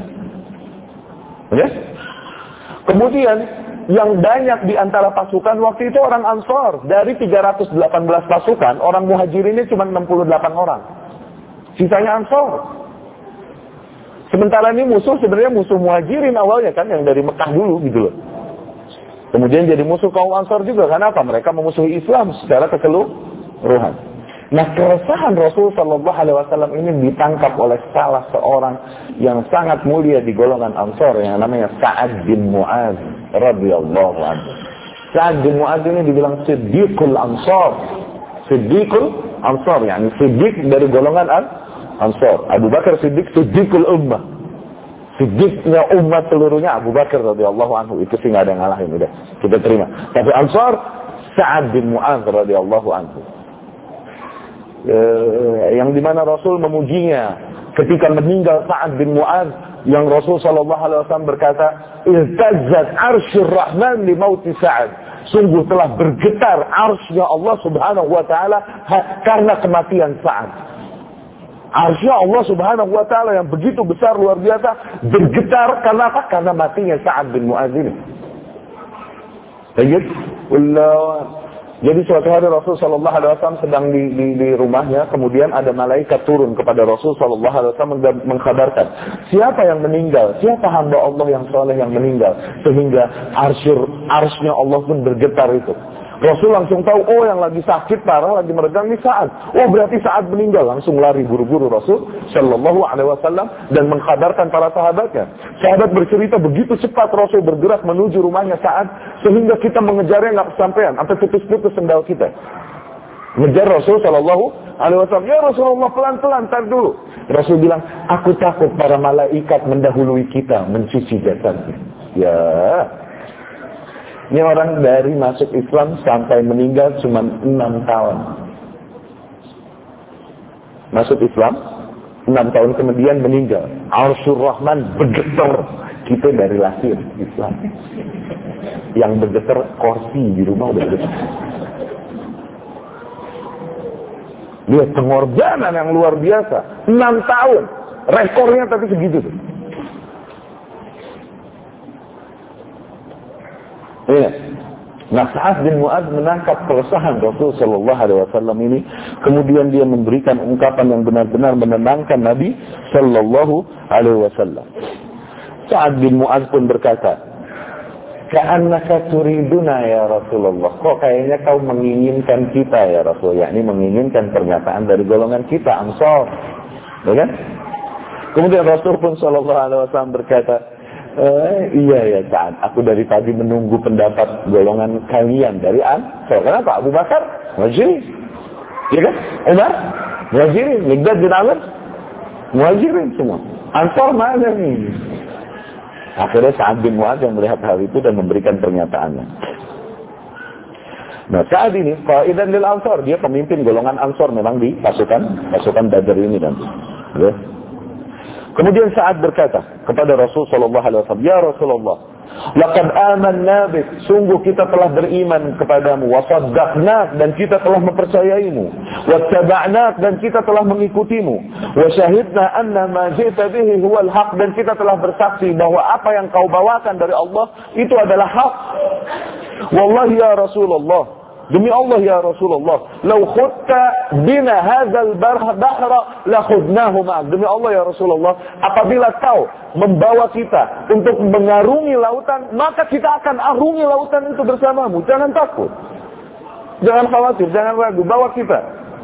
Oke? Kemudian yang banyak di antara pasukan waktu itu orang Ansor. Dari tiga ratus delapan belas pasukan, orang Muhajirin ini cuma enam puluh delapan orang. Sisanya Ansor. Sementara ini musuh sebenarnya musuh Muhajirin awalnya kan, yang dari Mekah dulu gitu loh. Kemudian jadi musuh kaum Ansor juga. Kenapa? Mereka memusuhi Islam secara keseluruhan. Nah, keresahan Rasul Shallallahu Alaihi Wasallam ini ditangkap oleh salah seorang yang sangat mulia di golongan Ansor yang namanya Sa'ad bin Mu'adz radhiyallahu anhu. Sa'ad bin Mu'adz ini dibilang Siddiqul Ansor, Siddiqul Ansor, yakni Siddiq dari golongan Ansor. Abu Bakar Siddiq, Siddiqul Ummah, Siddiqnya umat seluruhnya Abu Bakar radhiyallahu anhu. Itu sih nggak ada yang ngalahin, udah kita terima. Tapi Ansor, Sa'ad bin Mu'adz radhiyallahu anhu. Eh, yang dimana Rasul memujinya ketika meninggal Sa'ad bin Mu'adz, yang Rasul Shallallahu Alaihi Wasallam berkata, "Iltazzat arsyur Rahman li mauti Sa'ad." Sungguh telah bergetar arsy Allah Subhanahu Wa Taala karena kematian Sa'ad. Arsy Allah Subhanahu Wa Taala yang begitu besar luar biasa bergetar karena apa? Karena matinya Sa'ad bin Mu'adz ini. Baik, Allah. Jadi suatu hari Rasul Shallallahu Alaihi Wasallam sedang di, di, di rumahnya, kemudian ada malaikat turun kepada Rasul Shallallahu Alaihi Wasallam mengkabarkan siapa yang meninggal, siapa hamba Allah yang soleh yang meninggal, sehingga arsyur arsy-nya Allah pun bergetar itu. Rasul langsung tahu, oh yang lagi sakit parah, lagi meregang ini Sa'ad. Oh berarti Sa'ad meninggal. Langsung lari buru-buru Rasul Shallallahu Alaihi Wasallam dan mengkabarkan para sahabatnya. Sahabat bercerita begitu cepat Rasul bergerak menuju rumahnya Sa'ad, sehingga kita mengejarnya nggak kesampaian, sampai putus-putus sendal kita. Ngejar Rasul Shallallahu Alaihi Wasallam, ya Rasulullah pelan-pelan, tar dulu. Rasul bilang, aku takut para malaikat mendahului kita mencuci jasadnya. Ya. Ini orang dari masuk Islam sampai meninggal cuma enam tahun. Masuk Islam, enam tahun kemudian meninggal. Arsyur Rahman bergetar. Kita dari lahir Islam. Yang bergetar kursi di rumah udah bergetar. Lihat pengorbanan yang luar biasa. enam tahun. Rekornya tapi segitu tuh. Ya. Nah, Sa'ad bin Mu'adz menangkap keresahan Rasul Shallallahu Alaihi Wasallam ini, kemudian dia memberikan ungkapan yang benar-benar menenangkan Nabi Shallallahu Alaihi Wasallam. Sa'ad bin Mu'adz pun berkata, "Ka'annaka turiduna ya Rasulullah." Kok kayaknya kau menginginkan kita ya Rasul, yakni menginginkan pernyataan dari golongan kita Ansor, ya kan? Kemudian Rasul pun Shallallahu Alaihi Wasallam berkata, Eh, iya ya Sa'ad, aku dari tadi menunggu pendapat golongan kalian dari Ansor. Kenapa? Abu Bakar Muhajirin, ya kan? Umar Muhajirin, Miqdad bin Amr Muhajirin semua. Ansor mana nih? Akhirnya Sa'ad bin Mu'adz yang melihat hal itu dan memberikan pernyataannya. Nah, Sa'ad ini qaidan lil Ansor, dia pemimpin golongan Ansor memang di pasukan pasukan Badar ini nanti. Ya. Kemudian Sa'ad berkata kepada Rasul sallallahu alaihi wasallam, "Ya Rasulullah, laqad amanna bik, sungguh kita telah beriman kepadamu, wa saddaqnak, dan kita telah mempercayaimu, wa taba'nak, dan kita telah mengikutimu, wa syahidna anna ma ji'ta bihi huwal haq, dan kita telah bersaksi bahwa apa yang kau bawakan dari Allah itu adalah hak. Wallahi ya Rasulullah, Demi Allah ya Rasulullah, "Lau khutta bina hadzal bahra la khudnahu ma'ak." Demi Allah ya Rasulullah, apabila kau membawa kita untuk mengarungi lautan, maka kita akan arungi lautan itu bersamamu. Jangan takut. Jangan khawatir, jangan ragu, bawa kita.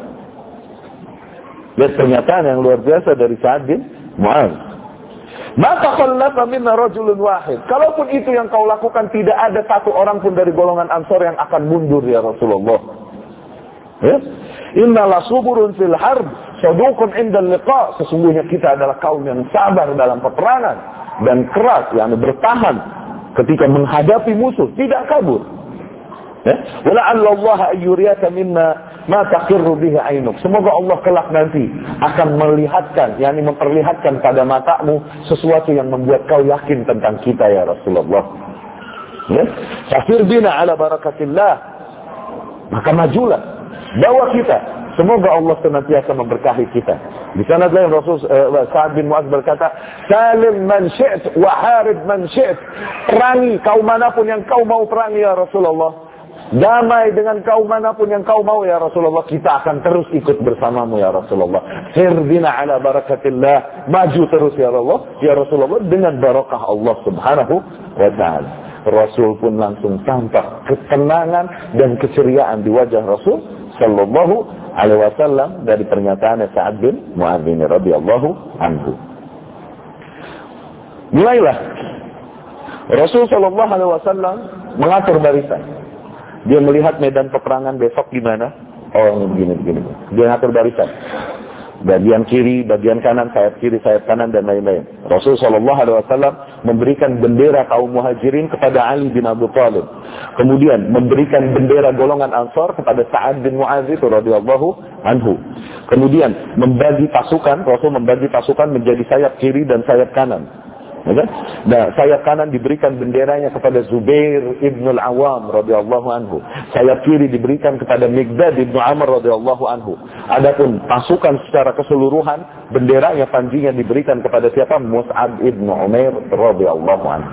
Lihat pernyataan yang luar biasa dari Sa'ad bin Mu'adz. Maka khallafa minna rajulun wahid. Kalaupun itu yang kau lakukan, tidak ada satu orang pun dari golongan Ansar yang akan mundur ya Rasulullah. Ya? Inna lasuburun fil harb, saduqun indal liqa. Sesungguhnya kita adalah kaum yang sabar dalam peperangan dan keras, yang bertahan ketika menghadapi musuh, tidak kabur. Ya? Wala'alla Allah ayyuriyaka minna ma taqirru bihi ainuk. Semoga Allah kelak nanti akan melihatkan, yakni memperlihatkan pada matamu sesuatu yang membuat kau yakin tentang kita ya Rasulullah. Ya? Safir bina ala barakatillah. Maka majulah, bawa kita. Semoga Allah senantiasa memberkahi kita. Di sana lain Rasul uh, Sa'ad bin Mu'adz berkata, "Salim man syi't wa harib man syi't." Perangi kaum manapun yang kau mau perangi ya Rasulullah. Damai dengan kaum manapun yang kau mau ya Rasulullah. Kita akan terus ikut bersamamu ya Rasulullah. Sirbina ala barakatillah. Maju terus ya Allah, ya Rasulullah, dengan barakah Allah subhanahu wa ta'ala. Rasul pun langsung tampak ketenangan dan keceriaan di wajah Rasul sallallahu alaihi wasallam dari pernyataan Sa'ad bin Mu'adz radhiyallahu anhu. Mulailah Rasul sallallahu alaihi wasallam mengatur barisan. Dia melihat medan peperangan besok gimana? Oh, ini begini, begini. Dia ngatur barisan. Bagian kiri, bagian kanan, sayap kiri, sayap kanan, dan lain-lain. Rasul shallallahu alaihi wasallam memberikan bendera kaum muhajirin kepada Ali bin Abi Thalib. Kemudian memberikan bendera golongan Ansar kepada Sa'ad bin Mu'adz radhiyallahu anhu. Kemudian membagi pasukan, Rasul membagi pasukan menjadi sayap kiri dan sayap kanan. Nah, sayap kanan diberikan benderanya kepada Zubair ibn al-Awam radhiyallahu anhu. Sayap kiri diberikan kepada Miqdad ibn Amr radhiyallahu anhu. Adapun pasukan secara keseluruhan, benderanya panjinya diberikan kepada siapa? Mus'ab ibn Umair radhiyallahu anhu.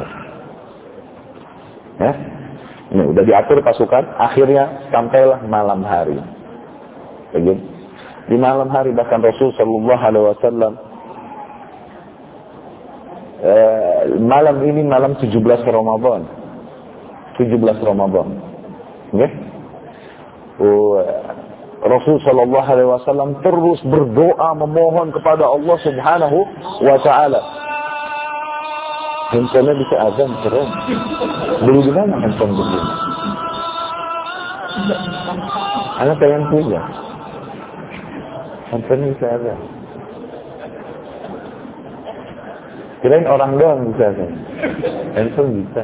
Ya? Ini udah diatur pasukan, akhirnya sampailah malam hari. Begitu. Di malam hari bahkan Rasul sallallahu alaihi wasallam Uh, malam ini malam tujuh belas Ramadan. tujuh belas Ramadan. Okay? Uh, Rasul sallallahu alaihi wasallam terus berdoa memohon kepada Allah Subhanahu wa taala. Handphone bisa azan keren. Beli di mana handphone begini? Anak pengen punya. Handphone bisa azan. Kirain orang doang bisa kan? Handphone bisa.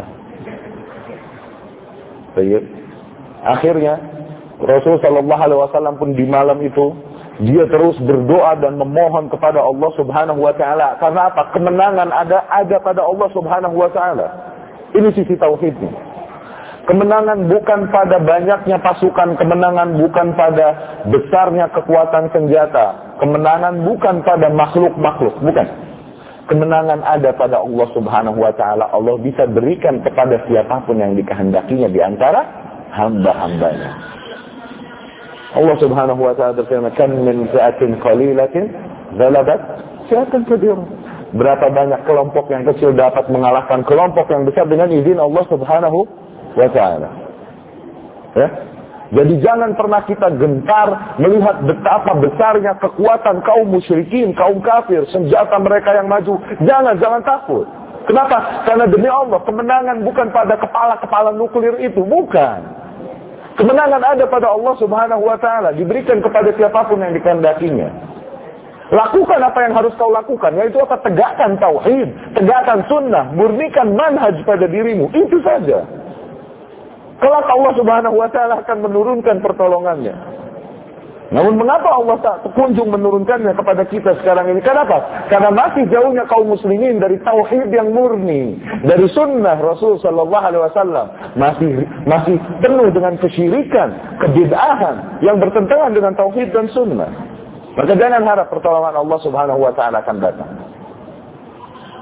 Baik. Akhirnya Rasul sallallahu alaihi wasallam pun di malam itu dia terus berdoa dan memohon kepada Allah Subhanahu wa taala. Karena apa? Kemenangan ada ada pada Allah Subhanahu wa taala. Ini sisi tauhidnya. Kemenangan bukan pada banyaknya pasukan, kemenangan bukan pada besarnya kekuatan senjata, kemenangan bukan pada makhluk-makhluk, bukan. Kemenangan ada pada Allah Subhanahu wa taala. Allah bisa berikan kepada siapapun yang dikehendakinya di antara hamba-hambanya. Allah Subhanahu wa taala berfirman, "Kam min fi'atin qalilatin ghalabat fi'atan katsirah." Berapa banyak kelompok yang kecil dapat mengalahkan kelompok yang besar dengan izin Allah Subhanahu wa taala. Ya? Jadi jangan pernah kita gentar melihat betapa besarnya kekuatan kaum musyrikin, kaum kafir, senjata mereka yang maju. Jangan, jangan takut. Kenapa? Karena demi Allah, kemenangan bukan pada kepala-kepala nuklir itu, bukan. Kemenangan ada pada Allah Subhanahu wa taala, diberikan kepada siapapun yang dikehendakinya. Lakukan apa yang harus kau lakukan, yaitu apa? Tegakkan tauhid, tegakkan sunnah, murnikan manhaj pada dirimu. Itu saja. Kelak Allah Subhanahu wa taala akan menurunkan pertolongannya. Namun mengapa Allah tak kunjung menurunkannya kepada kita sekarang ini? Kenapa? Karena masih jauhnya kaum muslimin dari tauhid yang murni, dari sunnah Rasul sallallahu alaihi wasallam, masih masih penuh dengan kesyirikan, kebid'ahan yang bertentangan dengan tauhid dan sunnah. Maka jangan harap pertolongan Allah Subhanahu wa taala akan datang.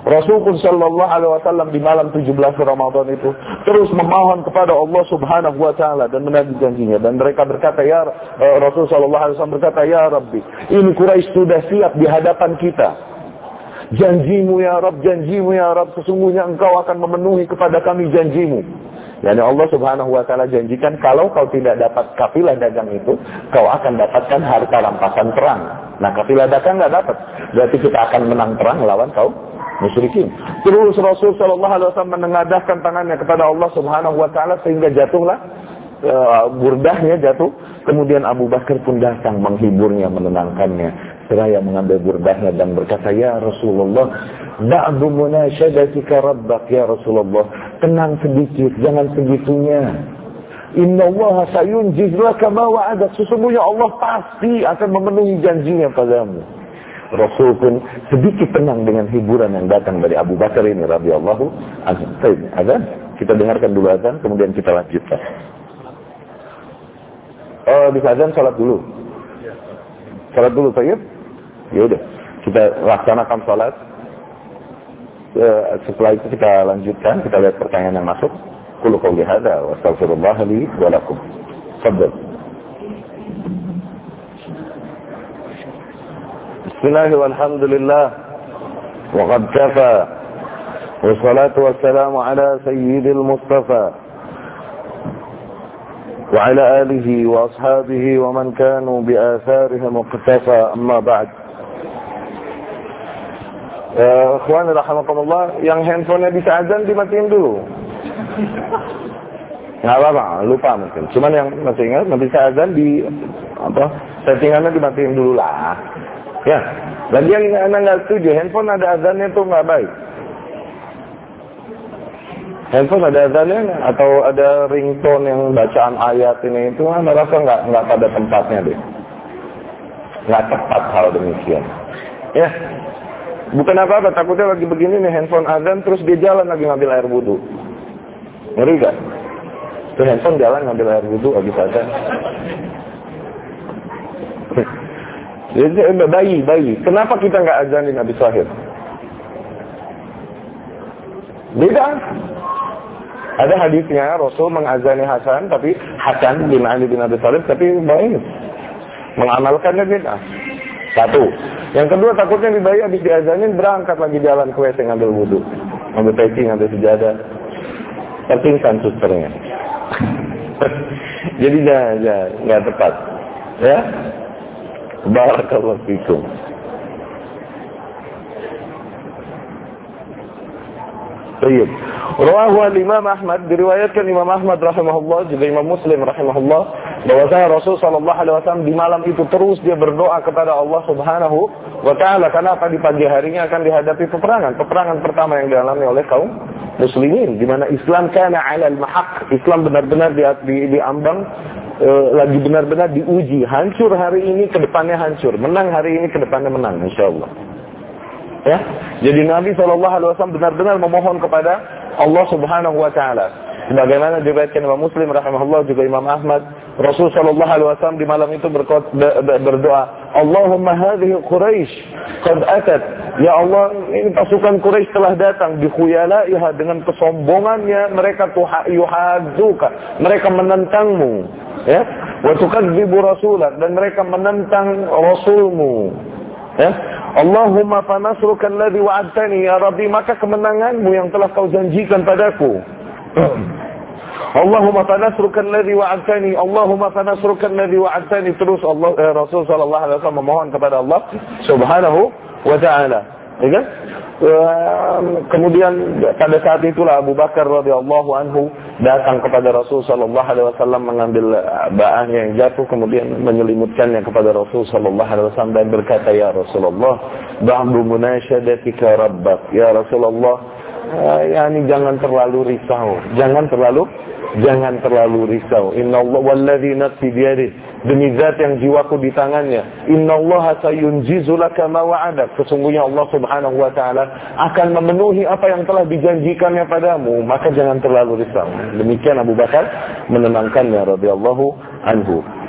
Rasulullah sallallahu alaihi wasallam di malam tujuh belas Ramadan itu terus memohon kepada Allah Subhanahu wa taala dan menagih janjinya, dan mereka berkata, ya uh, Rasul sallallahu alaihi wasallam berkata, ya Rabbi, ini Quraisy sudah siap di hadapan kita. Janjimu ya Rabb, janjimu ya Rabb, sesungguhnya engkau akan memenuhi kepada kami janjimu. Yani Allah Subhanahu wa taala janjikan, kalau kau tidak dapat kafilah dagang itu, kau akan dapatkan harta rampasan perang. Nah, kafilah dagang enggak dapat, berarti kita akan menang perang lawan kaum musyrikin. Terus Rasul sallallahu alaihi wasallam menengadahkan tangannya kepada Allah Subhanahu wa taala sehingga jatuhlah uh, burdahnya jatuh. Kemudian Abu Bakar pun datang menghiburnya, menenangkannya, seraya mengambil burdahnya dan berkata, ya Rasulullah, ba'du munashadatika rabbak ya Rasulullah, tenang sedikit, jangan segitunya. Innallaha sayunjiz laka ma wa'adak, sesungguhnya Allah pasti akan memenuhi janjinya padamu. Rasul pun sedikit tenang dengan hiburan yang datang dari Abu Bakar ini radhiyallahu anhu. Baik, azan. Kita dengarkan dulu azan, kemudian kita lanjutkan. Oh, bisa azan, salat dulu. Salat dulu, Tayyib. Ya udah, kita laksanakan salat. Setelah itu kita lanjutkan, kita lihat pertanyaan yang masuk. Qul qouli hadza wa astaghfirullah li wa lakum. Tafadhal. Bismillah walhamdulillah wa qad kafa wa salatu wassalamu ala sayyidil mustafa wa ala alihi wa ashabihi wa man kanu bi atharihim muqtafa, amma ba'd. Ya, ikhwan rahimakumullah, yang handphonenya bisa azan dimatiin dulu. Nggak apa-apa, lupa mungkin. Cuman yang masih ingat, nggak bisa azan di apa settingannya dimatiin dulu lah. Ya, lagi yang anak nggak setuju, handphone ada azannya tuh nggak baik. Handphone ada azannya atau ada ringtone yang bacaan ayat ini itu, anak rasa nggak nggak pada tempatnya deh, nggak tepat hal demikian. Ya, bukan apa-apa, takutnya lagi begini nih handphone azan terus dia jalan lagi ngambil air wudu, ngeri gak? Tuh handphone jalan ngambil air wudu habis azan. Jadi bayi, bayi. Kenapa kita nggak azanin habis lahir? Beda. Ada hadisnya Rasul mengazani Hasan, tapi Hasan bin Ali bin Abi Thalib, tapi bayi mengamalkannya beda. Satu. Yang kedua, takutnya di bayi habis diazanin berangkat lagi jalan ke W C ngambil wudu, ngambil peci, ngambil sejadah, terpingsan susternya. Jadi jangan, jangan, nggak tepat. Ya. Barakallahu fikum. Baik. Rawahu al-Imam Ahmad, diriwayatkan Imam Ahmad rahimahullah, juga Imam Muslim rahimahullah, bahwasanya Rasul sallallahu alaihi wasallam di malam itu terus dia berdoa kepada Allah Subhanahu wa taala, karena di pagi harinya akan dihadapi peperangan. Peperangan pertama yang dialami oleh kaum muslimin, di mana Islam kana 'ala al-mahaq, Islam benar-benar di di, diambang e, lagi benar-benar diuji, hancur hari ini ke depannya hancur, menang hari ini ke depannya menang insyaallah. Ya, jadi Nabi sallallahu alaihi wasallam benar-benar memohon kepada Allah Subhanahu wa taala. Sebagaimana diriwayatkan Imam Muslim rahimahullah, juga Imam Ahmad, Rasul sallallahu alaihi wasallam di malam itu berdoa, Allahumma hadhihi Quraisy qad atat, ya Allah, ini pasukan Quraisy telah datang, bi khuyalaiha, dengan kesombongannya mereka yuhadzuka, mereka menentangmu, ya, wa tukadzibu rasulak, dan mereka menentang rasulmu, ya. Allahumma fanasruka alladhi wa'adtani, ya Rabbi, maka kemenanganmu yang telah kau janjikan padaku. Allahumma fanasruka alladhi wa'adtani, Allahumma fanasruka alladhi wa'adtani. Terus Allah eh, Rasul sallallahu alaihi wasallam memohon kepada Allah Subhanahu wa taala. Ya kan? Kemudian pada saat itulah Abu Bakar radhiyallahu anhu datang kepada Rasul sallallahu alaihi wasallam mengambil ba'ahnya yang jatuh, kemudian menyelimutkannya kepada Rasul sallallahu alaihi wasallam dan berkata, ya Rasulullah, ba'du munashadatika rabbak, ya Rasulullah, ya ini jangan terlalu risau, jangan terlalu jangan terlalu risau. Innallaha walladzi nafsi biyadihi, demi zat yang jiwaku di tangannya, innallaha sayunjizu laka ma wa'adak, sesungguhnya Allah Subhanahu wa taala akan memenuhi apa yang telah dijanjikannya padamu, maka jangan terlalu risau. Demikian Abu Bakar menenangkannya radhiyallahu anhu.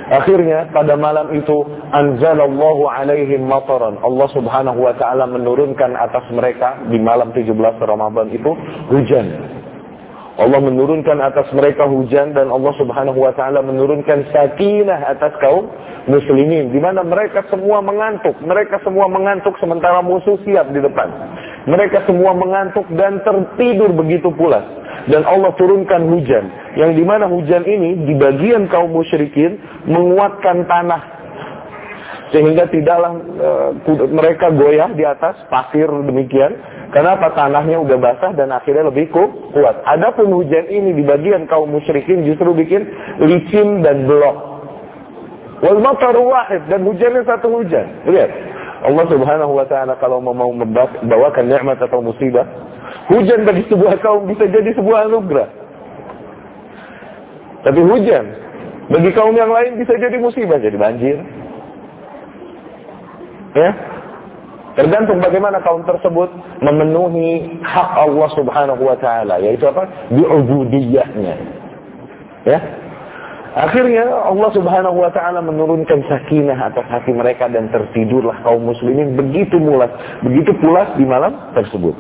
Akhirnya pada malam itu anzalallahu alaihim mataran. Allah Subhanahu wa taala menurunkan atas mereka di malam tujuh belas Ramadan itu hujan. Allah menurunkan atas mereka hujan dan Allah Subhanahu wa taala menurunkan sakinah atas kaum muslimin, di mana mereka semua mengantuk. Mereka semua mengantuk sementara musuh siap di depan. Mereka semua mengantuk dan tertidur begitu pulas. Dan Allah turunkan hujan, yang dimana hujan ini di bagian kaum musyrikin menguatkan tanah, sehingga tidaklah e, mereka goyah di atas pasir demikian. Kenapa? Tanahnya udah basah dan akhirnya lebih kuat. Adapun hujan ini di bagian kaum musyrikin justru bikin licin dan belok. Wal mataru wahid, dan hujannya satu hujan. Lihat, Allah Subhanahu wa taala kalau mau membawakan nikmat atau musibah, hujan bagi sebuah kaum bisa jadi sebuah anugerah. Tapi hujan bagi kaum yang lain bisa jadi musibah, jadi banjir. Ya, tergantung bagaimana kaum tersebut memenuhi hak Allah Subhanahu wa taala, yaitu apa? Bi'ubudiyahnya. Ya. Akhirnya Allah Subhanahu wa taala menurunkan sakinah atas hati mereka dan tertidurlah kaum muslimin begitu mulas, begitu pulas di malam tersebut.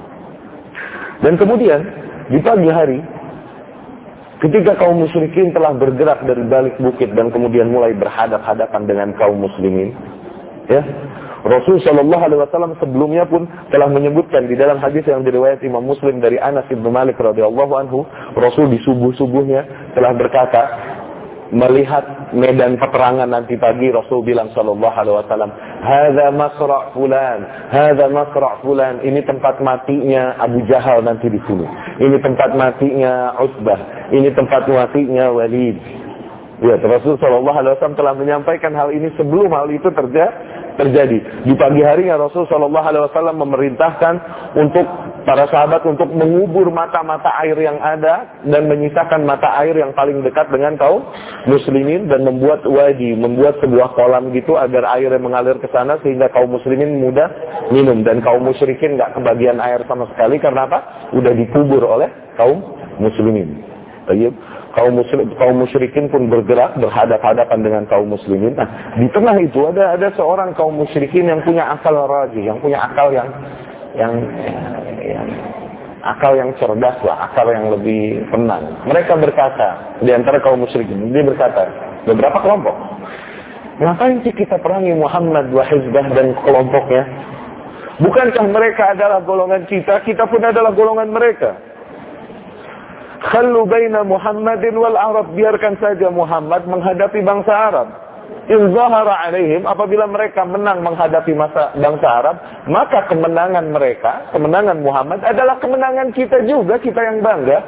Dan kemudian di pagi hari, ketika kaum musyrikin telah bergerak dari balik bukit dan kemudian mulai berhadap-hadapan dengan kaum muslimin, ya, Rasul Shallallahu Alaihi Wasallam sebelumnya pun telah menyebutkan di dalam hadis yang diriwayat Imam Muslim dari Anas bin Malik radhiyallahu anhu, Rasul di subuh-subuhnya telah berkata, melihat medan peperangan nanti pagi, Rasul bilang Shallallahu Alaihi Wasallam, "Hadza masra' fulan, hadza masra' fulan." Ini tempat matinya Abu Jahal nanti di sini. Ini tempat matinya Utbah. Ini tempat matinya Walid. Ya, Rasul Shallallahu Alaihi Wasallam telah menyampaikan hal ini sebelum hal itu terjadi. terjadi. Di pagi harinya Rasul Shallallahu Alaihi Wasallam memerintahkan untuk para sahabat untuk mengubur mata-mata air yang ada dan menyisakan mata air yang paling dekat dengan kaum muslimin dan membuat wadi, membuat sebuah kolam gitu agar airnya mengalir ke sana sehingga kaum muslimin mudah minum dan kaum musyrikin nggak kebagian air sama sekali karena apa? Udah dikubur oleh kaum muslimin. Baik. Kaum musyrik, kaum musyrikin pun bergerak berhadap-hadapan dengan kaum muslimin. Nah, di tengah itu ada ada seorang kaum musyrikin yang punya akal rajih, yang punya akal yang yang, yang akal yang cerdas lah, akal yang lebih tenang. Mereka berkata, di antara kaum musyrikin, dia berkata, beberapa kelompok, ngapain sih kita perangi Muhammad wa hizbah dan kelompoknya? Bukankah mereka adalah golongan kita, kita pun adalah golongan mereka? Khallu baina Muhammadin wal Arab, biarkan saja Muhammad menghadapi bangsa Arab. In zahara alaihim, apabila mereka menang menghadapi masa bangsa Arab, maka kemenangan mereka, kemenangan Muhammad adalah kemenangan kita juga, kita yang bangga.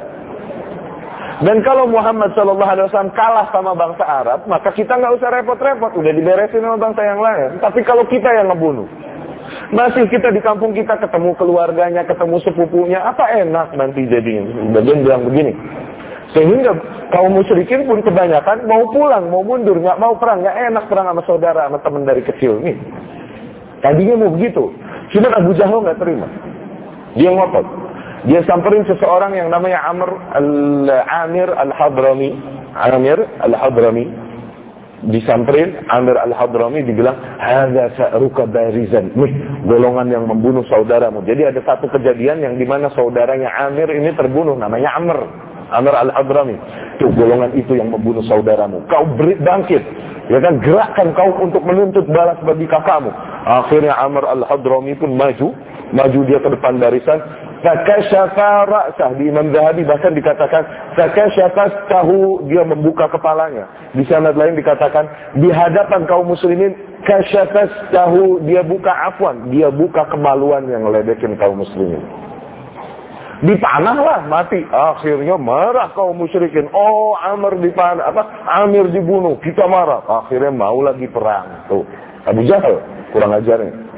Dan kalau Muhammad shallallahu alaihi wasallam kalah sama bangsa Arab, maka kita nggak usah repot-repot, udah diberesin sama bangsa yang lain. Tapi kalau kita yang ngebunuh, masih kita di kampung kita ketemu keluarganya, ketemu sepupunya, apa enak nanti jadinya. Bagian bilang begini, sehingga kaum musyrikin pun kebanyakan mau pulang, mau mundur, nggak mau perang, nggak enak perang sama saudara, sama teman dari kecil nih. Tadinya mau begitu, cuma Abu Jahal nggak terima, dia ngotot, dia samperin seseorang yang namanya Amr al-Amir al-Hadrami, Amir al-Hadrami. Disamperin Amir al-Hadrami, dibilang hadza sa'ruka barizan, nih golongan yang membunuh saudaramu. Jadi ada satu kejadian yang dimana saudaranya Amir ini terbunuh, namanya Amr Amir al-Hadrami. Tuh golongan itu yang membunuh saudaramu, kau beri bangkit, ya kan, gerakkan kau untuk menuntut balas bagi kakakmu. Akhirnya Amr al-Hadrami pun maju maju dia ke depan barisan. Fakashafa ra'sah, di Imam Zahabi bahkan dikatakan fakashafa tahu, dia membuka kepalanya. Di sanad lain dikatakan di hadapan kaum muslimin kashafa tahu, dia buka afwan, dia buka kemaluan yang ngeledekin kaum muslimin. Dipanah lah, mati. Akhirnya marah kaum musyrikin. Oh, Amr dipanah, apa? Amir dibunuh, kita marah. Akhirnya mau lagi perang. Tuh, Abu Jahal kurang ajarnya.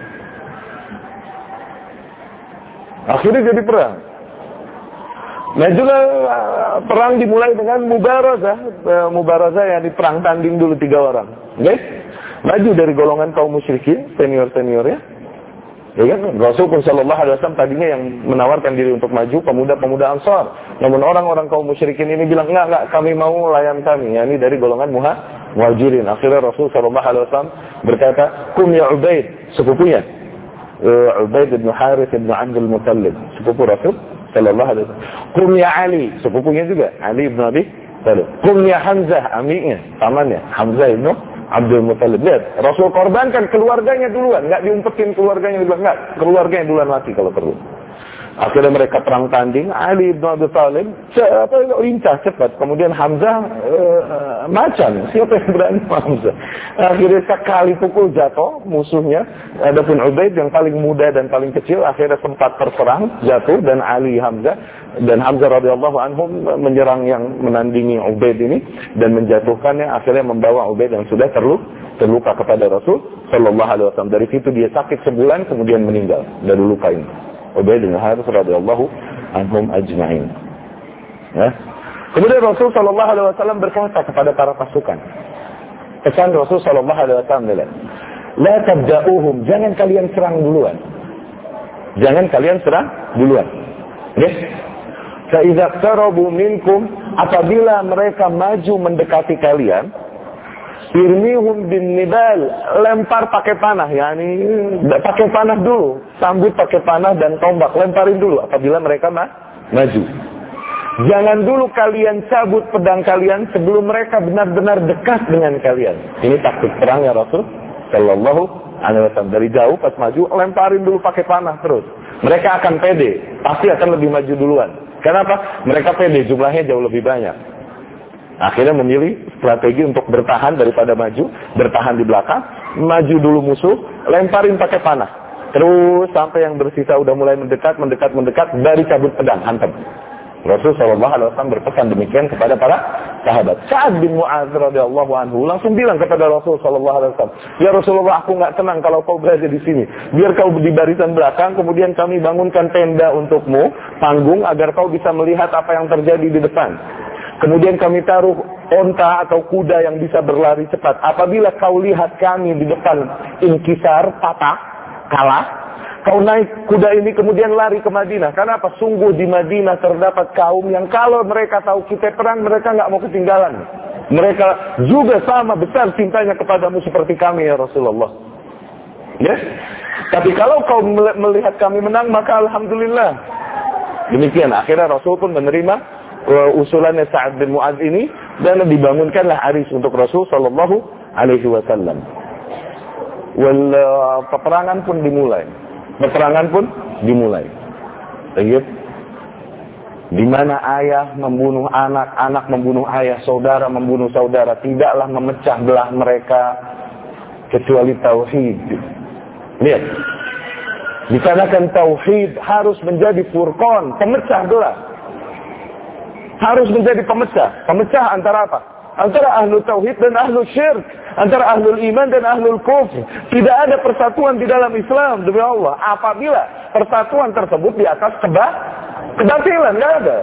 Akhirnya jadi perang. Nah juga perang dimulai dengan mubarazah. Mubarazah yang di perang tanding dulu tiga orang. Guys, maju dari golongan kaum musyrikin, senior-senior ya. Ya kan? Rasul Shallallahu Alaihi Wasallam tadinya yang menawarkan diri untuk maju, pemuda-pemuda Ansar. Namun orang-orang kaum musyrikin ini bilang, enggak, enggak, kami mau layan kami. Ya, ini dari golongan muha, Muhajirin. Akhirnya Rasul sallallahu alaihi wasallam berkata, "Kum ya Ubaid," sepupunya. Uh, Ubaid bin Harith bin Abdul Muttalib, sepupu Rasul sallallahu alaihi wasallam. "Kum ya Ali," sepupunya juga, Ali bin Abi Thalib. "Kum ya Hamzah," amiknya, pamannya, Hamzah bin Abdul Muttalib. Lihat, Rasul korbankan keluarganya duluan, enggak diumpetin keluarganya duluan, enggak, keluarganya duluan mati kalau perlu. Akhirnya mereka perang tanding, Ali bin Abi Thalib lincah cepat, kemudian Hamzah uh, macan, siapa yang berani Hamzah. Akhirnya sekali pukul jatuh musuhnya. Adapun Ubaid yang paling muda dan paling kecil akhirnya sempat terserang, jatuh, dan Ali Hamzah dan Hamzah radhiyallahu anhum menyerang yang menandingi Ubaid ini dan menjatuhkannya, akhirnya membawa Ubaid yang sudah terluka, terluka kepada Rasul sallallahu alaihi wasallam. Dari situ dia sakit sebulan kemudian meninggal dari luka ini. Ubaid bin Harith radhiyallahu anhum ajma'in. Ya. Kemudian Rasul sallallahu alaihi wasallam berkata kepada para pasukan. Pesan Rasul sallallahu alaihi wasallam adalah, "La tabda'uhum," jangan kalian serang duluan. Jangan kalian serang duluan. Ya. Fa idza qarabu minkum, apabila mereka maju mendekati kalian, irmihum bin nibal, lempar pakai panah, yakni pakai panah dulu, sambut pakai panah dan tombak, lemparin dulu apabila mereka ma- maju. Jangan dulu kalian cabut pedang kalian sebelum mereka benar-benar dekat dengan kalian. Ini taktik perang ya Rasul sallallahu alaihi wasallam. Dari jauh pas maju, lemparin dulu pakai panah terus. Mereka akan pede, pasti akan lebih maju duluan. Kenapa? Mereka pede, jumlahnya jauh lebih banyak. Akhirnya memilih strategi untuk bertahan daripada maju, bertahan di belakang, maju dulu musuh, lemparin pakai panah. Terus sampai yang bersisa udah mulai mendekat, mendekat, mendekat, dari cabut pedang, hantam. Rasul sallallahu alaihi wasallam berpesan demikian kepada para sahabat. Sa'ad bin Mu'adz radhiyallahu anhu langsung bilang kepada Rasul sallallahu alaihi wasallam, "Ya Rasulullah, aku nggak tenang kalau kau berada di sini. Biar kau di barisan belakang, kemudian kami bangunkan tenda untukmu, panggung agar kau bisa melihat apa yang terjadi di depan. Kemudian kami taruh onta atau kuda yang bisa berlari cepat. Apabila kau lihat kami di depan inkisar, patah, kalah, kau naik kuda ini kemudian lari ke Madinah. Karena apa? Sungguh di Madinah terdapat kaum yang kalau mereka tahu kita perang, mereka nggak mau ketinggalan. Mereka juga sama besar cintanya kepadamu seperti kami ya Rasulullah. Ya? Tapi kalau kau melihat kami menang, maka alhamdulillah." Demikian. Akhirnya Rasul pun menerima usulannya Sa'ad bin Mu'adz ini dan dibangunkanlah aris untuk Rasul sallallahu alaihi wasallam. Wal peperangan pun dimulai. Peperangan pun dimulai. Baik. Di mana ayah membunuh anak, anak membunuh ayah, saudara membunuh saudara, tidaklah memecah belah mereka kecuali tauhid. Lihat. Dikarenakan tauhid harus menjadi furqan, pemecah belah. Harus menjadi pemecah. Pemecah antara apa? Antara ahlul tauhid dan ahlul syirk. Antara ahlul iman dan ahlul kufr. Tidak ada persatuan di dalam Islam, demi Allah. Apabila persatuan tersebut di atas keba, kebatilan, tidak ada.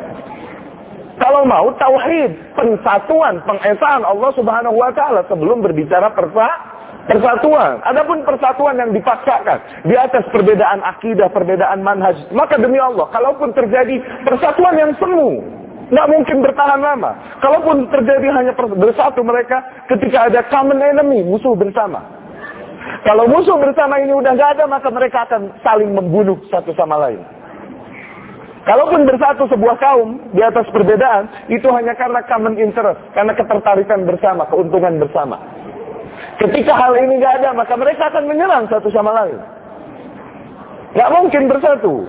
Kalau mau tauhid, persatuan, pengesaan Allah Subhanahu wa taala sebelum berbicara persa, persatuan. Adapun persatuan yang dipaksakan di atas perbedaan akidah, perbedaan manhaj, maka demi Allah, kalaupun terjadi persatuan yang semu, nggak mungkin bertahan lama. Kalaupun terjadi hanya bersatu mereka ketika ada common enemy, musuh bersama. Kalau musuh bersama ini udah nggak ada, maka mereka akan saling membunuh satu sama lain. Kalaupun bersatu sebuah kaum di atas perbedaan, itu hanya karena common interest, karena ketertarikan bersama, keuntungan bersama. Ketika hal ini nggak ada, maka mereka akan menyerang satu sama lain. Nggak mungkin bersatu.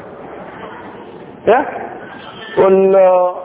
Ya, Allah.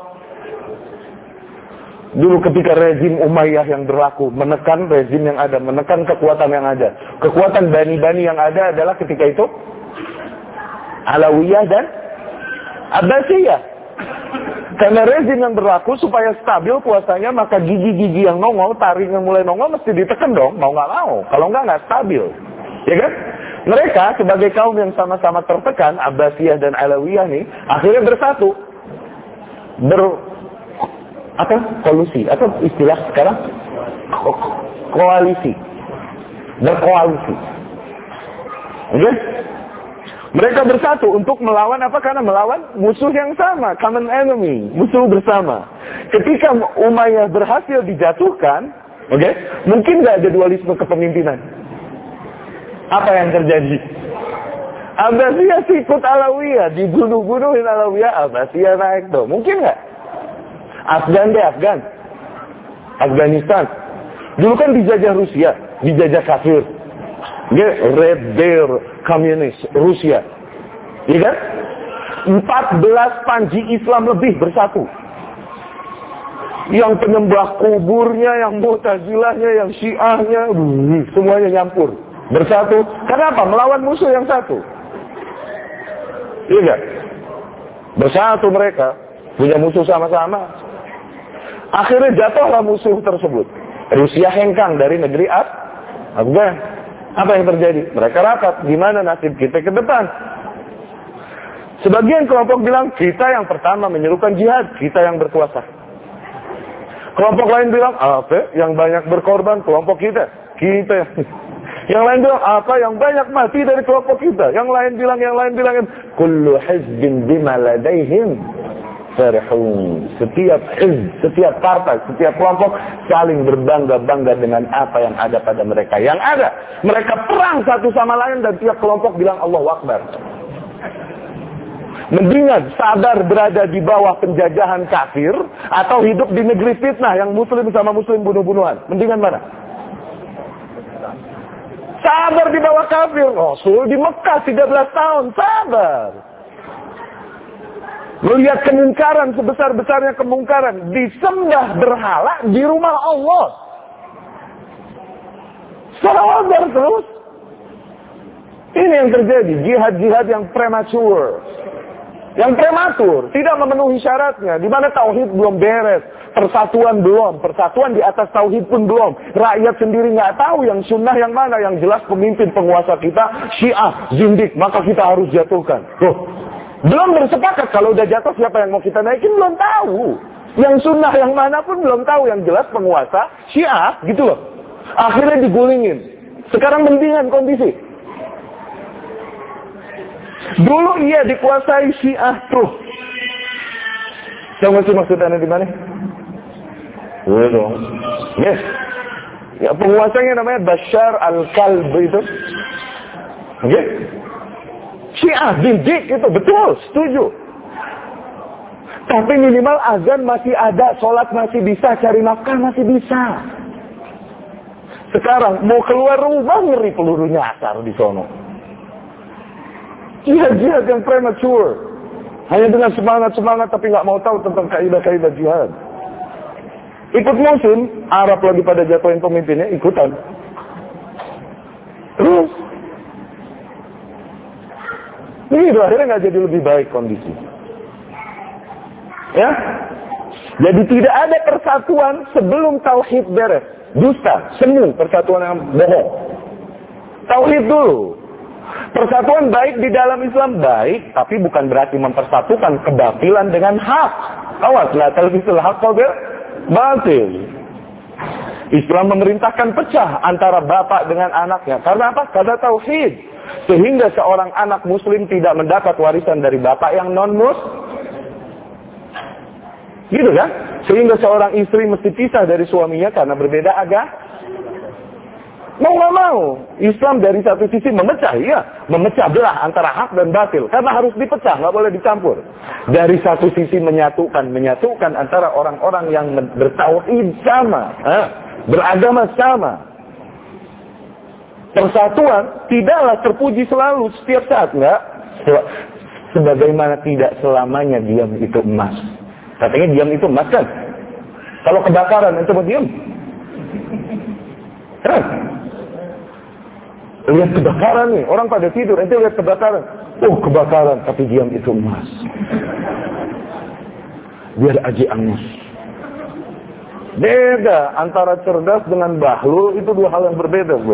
Dulu ketika rezim Umayyah yang berlaku, menekan rezim yang ada, menekan kekuatan yang ada. Kekuatan Bani-Bani yang ada adalah ketika itu Alawiyah dan Abbasiyah. Karena rezim yang berlaku supaya stabil kuasanya, maka gigi-gigi yang nongol, taring yang mulai nongol mesti ditekan dong, mau nggak mau. Kalau nggak nggak stabil, ya kan? Mereka sebagai kaum yang sama-sama tertekan, Abbasiyah dan Alawiyah nih, akhirnya bersatu, ber apa kolusi atau istilah sekarang Ko koalisi, berkoalisi, oke? Okay? Mereka bersatu untuk melawan apa? Karena melawan musuh yang sama, common enemy, musuh bersama. Ketika Umayyah berhasil dijatuhkan, Oke? Okay? Mungkin nggak ada dualisme kepemimpinan? Apa yang terjadi? Abbasiyah sikut Alawiyah, dibunuh-bunuhin Alawiyah, Abbasiyah naik tuh. Mungkin nggak? Afgan deh, Afgan. Afghanistan. Dulu kan dijajah Rusia, dijajah kafir. Dia Red Bear komunis Rusia. Iya kan? empat belas panji Islam lebih bersatu. Yang penyembah kuburnya, yang Mu'tazilahnya, yang Syiahnya, uh, semuanya nyampur. Bersatu. Kenapa? Melawan musuh yang satu. Iya kan? Bersatu mereka. Punya musuh sama-sama. Akhirnya jatuhlah musuh tersebut. Rusia hengkang dari negeri Afgan. Apa yang terjadi? Mereka rapat. Gimana nasib kita ke depan? Sebagian kelompok bilang, kita yang pertama menyerukan jihad. Kita yang berkuasa. Kelompok lain bilang, apa? Yang banyak berkorban, kelompok kita. Kita yang... Yang lain bilang, apa? Yang banyak mati dari kelompok kita. Yang lain bilang, yang lain bilang, kullu hizbin bima ladaihim farihun. Setiap hizb, setiap partai, setiap kelompok saling berbangga-bangga dengan apa yang ada pada mereka. Yang ada, mereka perang satu sama lain dan tiap kelompok bilang Allahu Akbar. Mendingan sabar berada di bawah penjajahan kafir atau hidup di negeri fitnah yang muslim sama muslim bunuh-bunuhan. Mendingan mana? Sabar di bawah kafir. Rasul di Mekah tiga belas tahun. Sabar. Melihat kemungkaran sebesar-besarnya kemungkaran. Disembah berhala di rumah Allah. Sabar terus. Ini yang terjadi. Jihad-jihad yang prematur. Yang prematur, tidak memenuhi syaratnya, di mana tauhid belum beres, persatuan belum, persatuan di atas tauhid pun belum, rakyat sendiri nggak tahu yang sunnah yang mana, yang jelas pemimpin penguasa kita Syiah, zindik, maka kita harus jatuhkan. Tuh, belum bersepakat, kalau udah jatuh siapa yang mau kita naikin belum tahu, yang sunnah yang mana pun belum tahu, yang jelas penguasa Syiah, gitu loh. Akhirnya digulingin. Sekarang mendingan kondisi. Dulu ia dikuasai Syiah tuh. Tahu nggak sih maksud Anda di mana? Waduh. Yes. Ya, penguasanya namanya Bashar al-Kalb itu. Oke. Okay. Syiah zindik itu betul, setuju. Tapi minimal azan masih ada, sholat masih bisa, cari nafkah masih bisa. Sekarang mau keluar rumah ngeri peluru nyasar di sono. Jihad-jihad yang prematur. Hanya dengan semangat-semangat tapi nggak mau tahu tentang kaidah-kaidah jihad. Ikut musim, Arab lagi pada jatuhin pemimpinnya, ikutan. Terus. Ini akhirnya nggak jadi lebih baik kondisi. Ya. Jadi tidak ada persatuan sebelum tauhid beres. Dusta, semu persatuan yang bohong. Tauhid dulu. Persatuan baik di dalam Islam baik, tapi bukan berarti mempersatukan kebatilan dengan hak. Awas, la talbisul haqqa bil batil. Islam memerintahkan pecah antara bapak dengan anaknya. Karena apa? Karena tauhid. Sehingga seorang anak muslim tidak mendapat warisan dari bapak yang non-muslim. Gitu kan? Sehingga seorang istri mesti pisah dari suaminya karena berbeda agama. Mau nggak mau, Islam dari satu sisi memecah, iya, memecah belah antara hak dan batil, karena harus dipecah, nggak boleh dicampur. Dari satu sisi menyatukan, menyatukan antara orang-orang yang bertauhid sama, eh, beragama sama. Persatuan tidaklah terpuji selalu setiap saat, nggak? Sebagaimana tidak selamanya diam itu emas. Katanya diam itu emas kan? Kalau kebakaran, itu mau diam? Kan? Lihat kebakaran nih, orang pada tidur, ente lihat kebakaran. Oh, kebakaran, tapi diam itu emas. Biar aji angus. Beda antara cerdas dengan bahlul, itu dua hal yang berbeda, bro.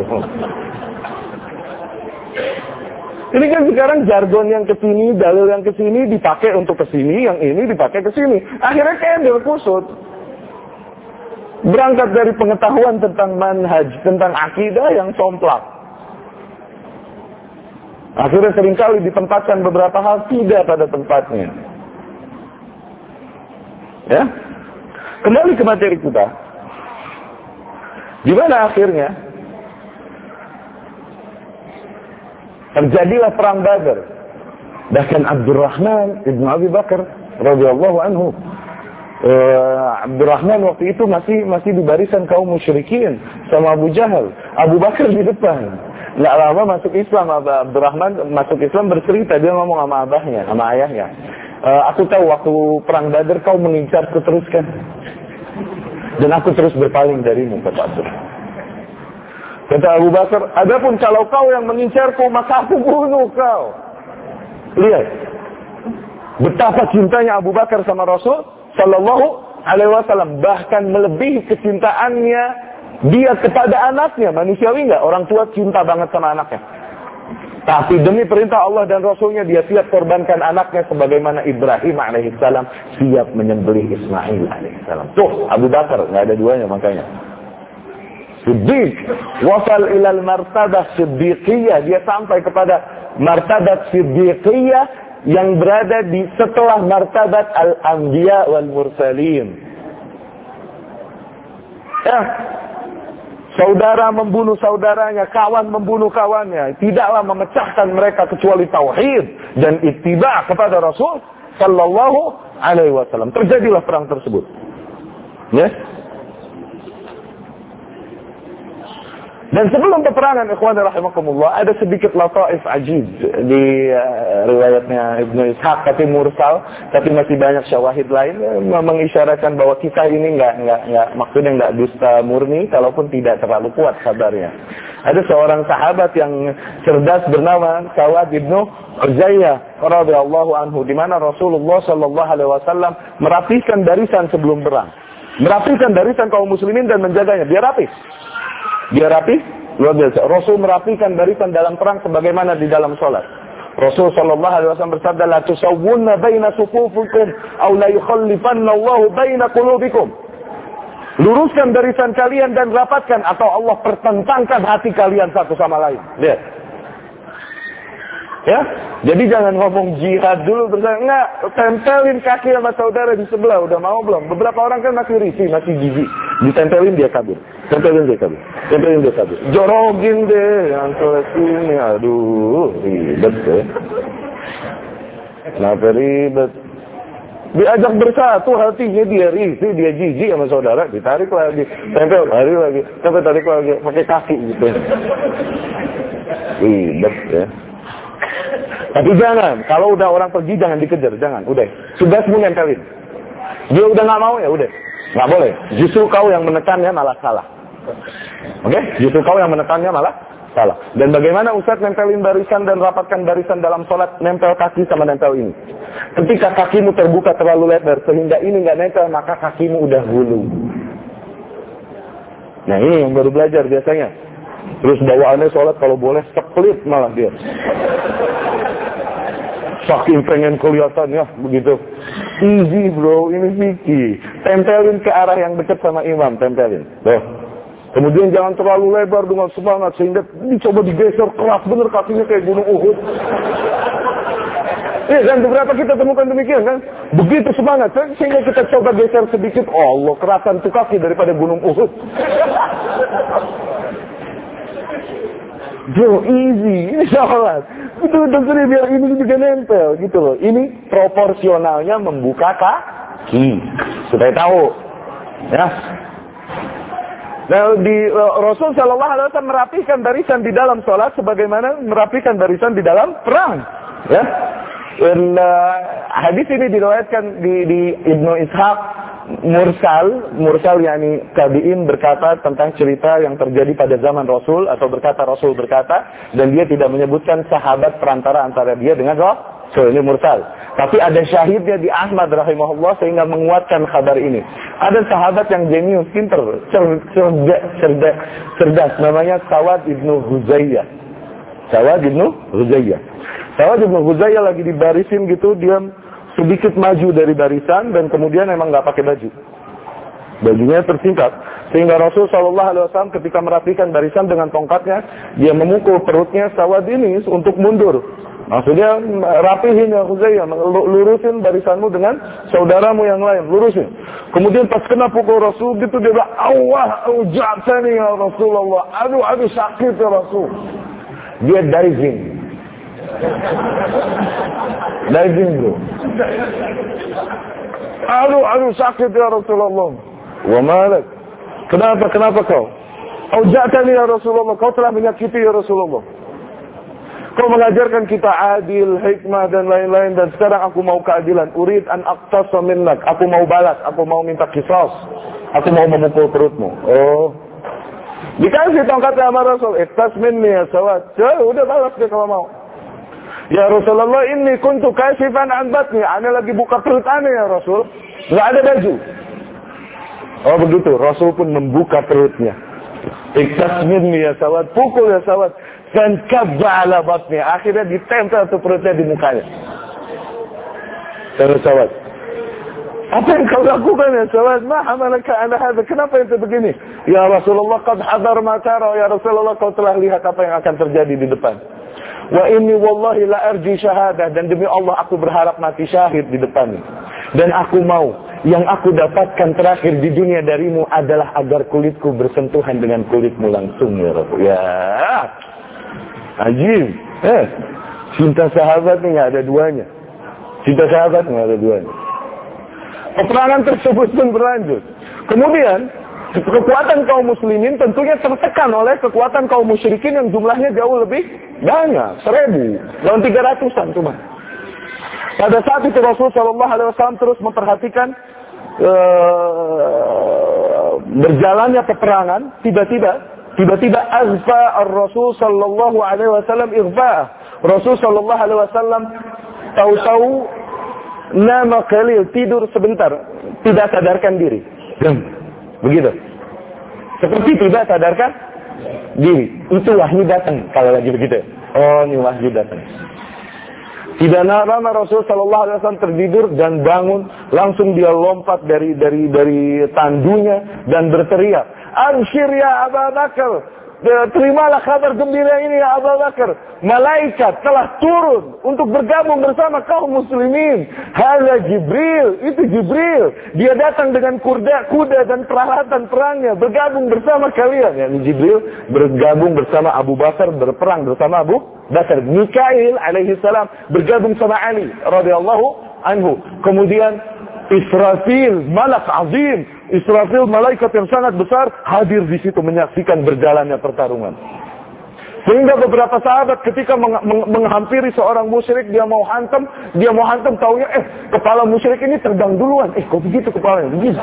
Ini kan sekarang jargon yang kesini, dalil yang kesini dipakai untuk kesini, yang ini dipakai kesini. Akhirnya kendel kusut. Berangkat dari pengetahuan tentang manhaj, tentang akidah yang somplak. Akhirnya seringkali ditempatkan beberapa hal tidak pada tempatnya. Ya, kembali ke materi kita. Gimana akhirnya? Terjadilah perang Badar. Bahkan Abdurrahman ibn Abi Bakar radhiyallahu anhu, uh, Abdurrahman waktu itu masih masih di barisan kaum musyrikin sama Abu Jahal. Abu Bakar di depan. Nggak lama masuk Islam. Abdurrahman masuk Islam, bercerita, dia ngomong sama abahnya, sama ayahnya. Uh, aku tahu waktu perang Badar kau mengincarku terus kan, dan aku terus berpaling darimu, kata Abdurrahman. Kata Abu Bakar, adapun kalau kau yang mengincarku, maka aku bunuh kau. Lihat betapa cintanya Abu Bakar sama Rasul Sallallahu Alaihi Wasallam, bahkan melebihi kecintaannya dia kepada anaknya. Manusiawi nggak? Orang tua cinta banget sama anaknya, tapi demi perintah Allah dan Rasulnya dia siap korbankan anaknya, sebagaimana Ibrahim alaihissalam siap menyembelih Ismail alaihissalam. Tuh Abu Bakar, nggak ada duanya makanya. Siddiq, wasal ilal martadah siddiqiyah, dia sampai kepada martabat siddiqiyah yang berada di setelah martabat al-anbiya wal mursalin. Ya, saudara membunuh saudaranya, kawan membunuh kawannya, tidaklah memecahkan mereka kecuali tauhid dan ittiba kepada Rasul Sallallahu Alaihi Wasallam. Terjadilah perang tersebut. Ya. Dan sebelum peperangan, ikhwan rahimakumullah, ada sedikit lataif ajib di uh, riwayatnya Ibnu Ishaq, tapi mursal, tapi masih banyak syawahid lain yang mengisyaratkan bahwa kita ini nggak nggak nggak maksudnya nggak dusta murni, kalaupun tidak terlalu kuat kabarnya. Ada seorang sahabat yang cerdas bernama Sawad ibnu Uzayyah radhiyallahu anhu, di mana Rasulullah Shallallahu Alaihi Wasallam merapihkan barisan sebelum perang, merapihkan barisan kaum muslimin dan menjaganya. Dia rapih. Dia rapi, luar biasa. Rasul merapikan barisan dalam perang sebagaimana di dalam sholat. Rasul Shallallahu Alaihi Wasallam bersabda, "La tusawwunna baina sufufikum, aw la yukhallifanna Allahu baina qulubikum." Luruskan barisan kalian dan rapatkan, atau Allah pertentangkan hati kalian satu sama lain. Lihat. Ya, jadi jangan ngomong jihad dulu bersama, enggak, tempelin kaki sama saudara di sebelah, udah mau belum? Beberapa orang kan masih risih, masih jijik, ditempelin dia kabur, tempelin dia kabur, tempelin dia kabur, jorogin deh, yang sholat ini, aduh, ribet deh. Kenapa ribet? Diajak bersatu hatinya, dia risih, dia jijik sama saudara, ditarik lagi, tempel, tarik lagi, tempel, tarik lagi, pakai kaki gitu. Ribet ya. Tapi jangan, kalau udah orang pergi jangan dikejar, jangan, udah. Tugasmu nempelin. Dia udah nggak mau ya udah, nggak boleh. Justru kau yang menekannya malah salah. Oke? Okay? Justru kau yang menekannya malah salah. Dan bagaimana Ustaz nempelin barisan dan rapatkan barisan dalam sholat, nempel kaki sama nempel ini. Ketika kakimu terbuka terlalu lebar sehingga ini nggak nempel, maka kakimu udah gulu. Nah ini yang baru belajar biasanya. Terus bawaannya sholat kalau boleh seklit malah dia. Saking pengen kelihatan ya begitu. Easy bro, ini fikih. Tempelin ke arah yang dekat sama imam, tempelin. Tuh. Kemudian jangan terlalu lebar dengan semangat sehingga dicoba digeser keras bener kakinya kayak gunung Uhud. Iya kan, beberapa kita temukan demikian kan. Begitu semangat sehingga kita coba geser sedikit, oh Allah, kerasan tuh kaki daripada gunung Uhud. Bro, easy, ini sholat. Betul-betul biar ini juga nempel gitu loh. Ini proporsionalnya membuka kaki. Supaya tahu. Ya. Nah, di uh, Rasul Shallallahu Alaihi Wasallam merapihkan barisan di dalam sholat sebagaimana merapihkan barisan di dalam perang. Ya. Dan uh, hadis ini diriwayatkan di, di Ibnu Ishaq mursal, mursal yakni tabi'in berkata tentang cerita yang terjadi pada zaman Rasul, atau berkata Rasul berkata, dan dia tidak menyebutkan sahabat perantara antara dia dengan Rasul. Ini mursal. Tapi ada syahidnya di Ahmad rahimahullah sehingga menguatkan kabar ini. Ada sahabat yang jenius, pinter, cerdas, cerdas, cerdas, cerdas namanya Sawad ibnu Huzayyah. Sawad ibnu Huzayyah. Sawad ibnu Huzayyah lagi di barisin gitu, dia sedikit maju dari barisan dan kemudian emang nggak pakai baju, bajunya tersingkap, sehingga Rasul Shallallahu Alaihi Wasallam ketika merapikan barisan dengan tongkatnya, dia memukul perutnya Sawad ini untuk mundur, Maksudnya rapihin ya Khuzaimah, lurusin barisanmu dengan saudaramu yang lain, lurusin. Kemudian pas kena pukul Rasul gitu dia bilang, Allah auja'tani ya Rasulullah, aduh aduh sakit ya Rasul. Dia diving. Diving bro. Aduh aduh sakit ya Rasulullah. Wa malak. Kenapa kenapa kau? Auja'tani ya Rasulullah, kau telah menyakiti ya Rasulullah. Kau mengajarkan kita adil, hikmah dan lain-lain, dan sekarang aku mau keadilan. Urid an aqtasa minnak. Aku mau balas, aku mau minta qisas. Aku mau memukul perutmu. Oh. Dikasih tongkat sama Rasul. Iqtas minni ya sawat. Ya, udah balas dia kalau mau. Ya Rasulullah, inni kuntu kasifan an batni. Ana lagi buka perut ana ya Rasul. Enggak ada baju. Oh begitu. Rasul pun membuka perutnya. Iqtas minni ya sawat. Pukul ya sawat. Dan kabba ala batni. Akhirnya ditempel tuh perutnya di mukanya. Dan sahabat, apa yang kau lakukan ya sahabat? Ma hamalaka ala hadha? Kenapa itu begini? Ya Rasulullah, qad hadar ma tara. Ya Rasulullah, kau telah lihat apa yang akan terjadi di depan. Wa inni wallahi la arji syahadah. Dan demi Allah aku berharap mati syahid di depan. Dan aku mau, yang aku dapatkan terakhir di dunia darimu adalah agar kulitku bersentuhan dengan kulitmu langsung ya Rasul. Ya. Ajib. Eh, cinta sahabat ini nggak ada duanya. Cinta sahabat nggak ada duanya. Peperangan tersebut pun berlanjut. Kemudian kekuatan kaum muslimin tentunya tertekan oleh kekuatan kaum musyrikin yang jumlahnya jauh lebih banyak, seribu, lawan tiga ratusan cuma. Pada saat itu Rasul Shallallahu Alaihi Wasallam terus memperhatikan uh, berjalannya peperangan. Tiba-tiba Tiba-tiba azfa ar-Rasul sallallahu alaihi wasallam ighfa'ah. Rasul sallallahu alaihi wasallam tahu-tahu nama qalil, tidur sebentar, tidak sadarkan diri. Gem. Begitu. Seperti tidak sadarkan diri. Itu wahyu datang kalau lagi begitu. Oh, ini wahyu datang. Tidak lama Rasul sallallahu alaihi wasallam tertidur dan bangun, langsung dia lompat dari dari dari tandunya dan berteriak, "Abshir ya Abu Bakar, terimalah kabar gembira ini ya Abu Bakar. Malaikat telah turun untuk bergabung bersama kaum muslimin. Hadza Jibril, itu Jibril. Dia datang dengan kuda, kuda dan peralatan perangnya, bergabung bersama kalian." Yani Jibril bergabung bersama Abu Bakar, berperang bersama Abu Bakar. Mikail alaihi salam bergabung sama Ali radhiyallahu anhu. Kemudian Israfil, malak azim, Israfil, malaikat yang sangat besar, hadir di situ menyaksikan berjalannya pertarungan. Sehingga beberapa sahabat ketika meng- meng- menghampiri seorang musyrik, dia mau hantam, dia mau hantam, taunya eh kepala musyrik ini terbang duluan. Eh kok begitu kepalanya? Begitu.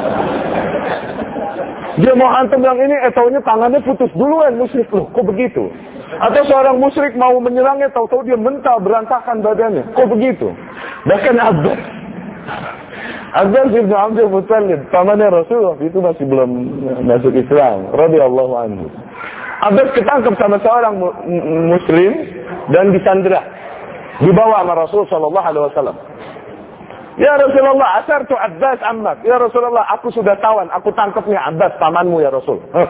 Dia mau hantam yang ini, eh taunya tangannya putus duluan musyrik. Loh, kok begitu? Atau seorang musyrik mau menyerangnya, tahu-tahu dia mental berantakan badannya. Kok begitu? Bahkan Abbas Abbas bin Abdul Muttalib, pamannya Rasul, itu masih belum masuk Islam, radhiyallahu anhu. Abbas ketangkep sama seorang mu- muslim dan disandera, dibawa sama Rasul sallallahu alaihi wasallam. Ya Rasulullah, asartu Abbas ammak. Ya Rasulullah, aku sudah tawan, aku tangkap nih Abbas pamanmu ya Rasul. Huh.